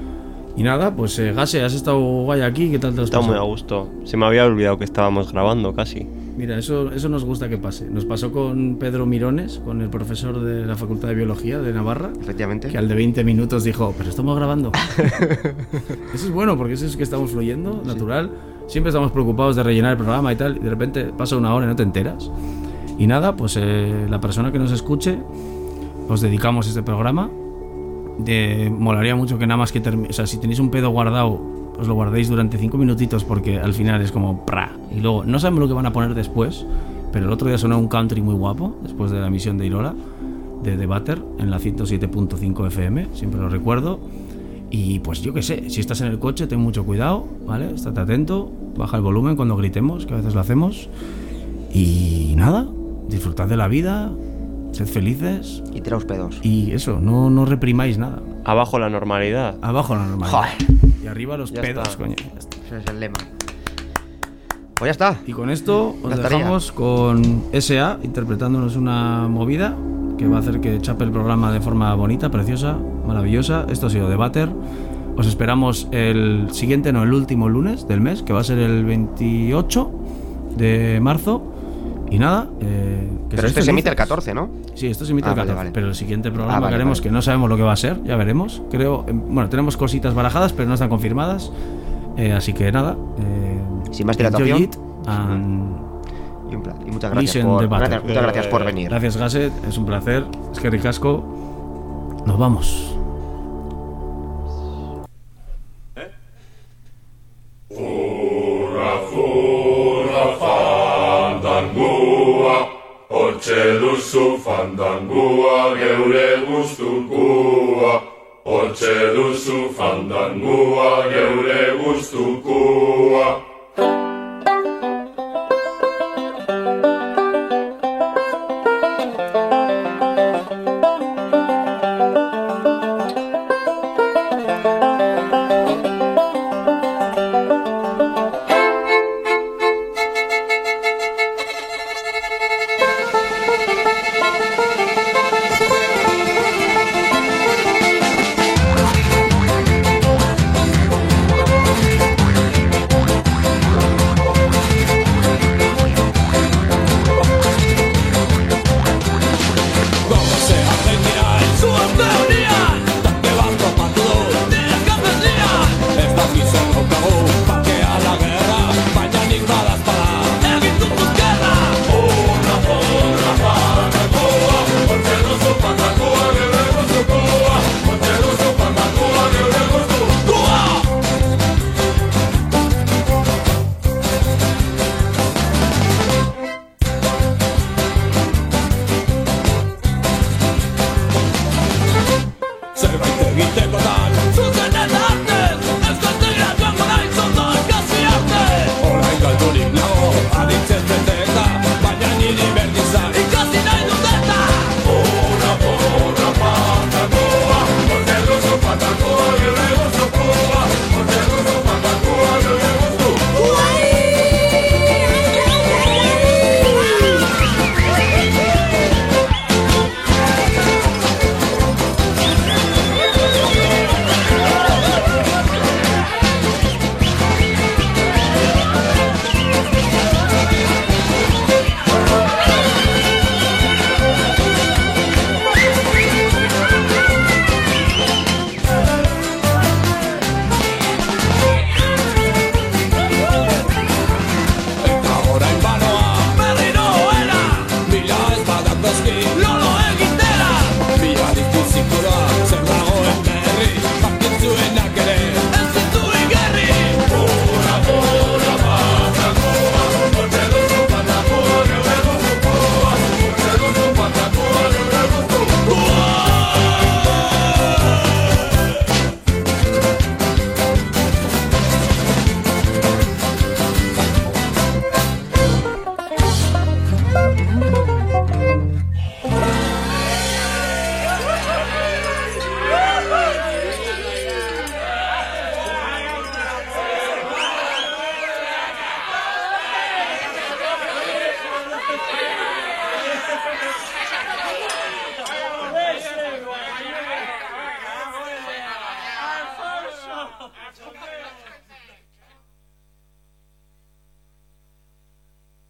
Y nada, pues eh, Gase, has estado guay aquí, ¿qué tal te lo has Está pasado? muy a gusto. Se me había olvidado que estábamos grabando casi. Mira, eso, eso nos gusta que pase. Nos pasó con Pedro Mirones, con el profesor de la Facultad de Biología de Navarra, Efectivamente. que al de veinte minutos dijo, pero estamos grabando. Eso es bueno, porque eso es que estamos fluyendo, natural. Siempre estamos preocupados de rellenar el programa y tal, y de repente pasa una hora y no te enteras. Y nada, pues eh, la persona que nos escuche, os dedicamos este programa. De, molaría mucho que nada más que termine, o sea, si tenéis un pedo guardado, os lo guardéis durante cinco minutitos, porque al final es como ¡pra! Y luego no sabemos lo que van a poner después, pero el otro día sonó un country muy guapo después de la emisión de Irola de The Butter en la ciento siete punto cinco F M, siempre lo recuerdo. Y pues yo qué sé, si estás en el coche ten mucho cuidado, ¿vale? Estate atento, baja el volumen cuando gritemos, que a veces lo hacemos. Y nada, disfrutad de la vida, sed felices. Y tiraos pedos. Y eso, no, no reprimáis nada. Abajo la normalidad. Abajo la normalidad. Joder. Y arriba los Ya pedos, está. coño. Ya está. Ese es el lema. Pues ya está. Y con esto os Ya estaría. dejamos con S A interpretándonos una movida que va a hacer que chape el programa de forma bonita, preciosa, maravillosa. Esto ha sido The Butter. Os esperamos el siguiente, no, el último lunes del mes, que va a ser el veintiocho de marzo. Y nada, eh, que Pero seáis este se emite felices. el catorce, ¿no? Sí, esto se emite Ah, el vale, catorce, vale. pero el siguiente programa Ah, vale, que haremos, vale. que no sabemos lo que va a ser, ya veremos. Creo, eh, bueno, tenemos cositas barajadas, pero no están confirmadas. Eh, así que nada. Eh, Sin más enjoy dilatación. it and Y, un pla- y muchas gracias listen por, the butter. gracias, muchas gracias por venir. Gracias, Gasset, es un placer. Es que ricasco. Nos vamos. Fandangua, hortxe duzu fandangua, geure gustukoa. Hortxe duzu fandangua, geure gustukoa.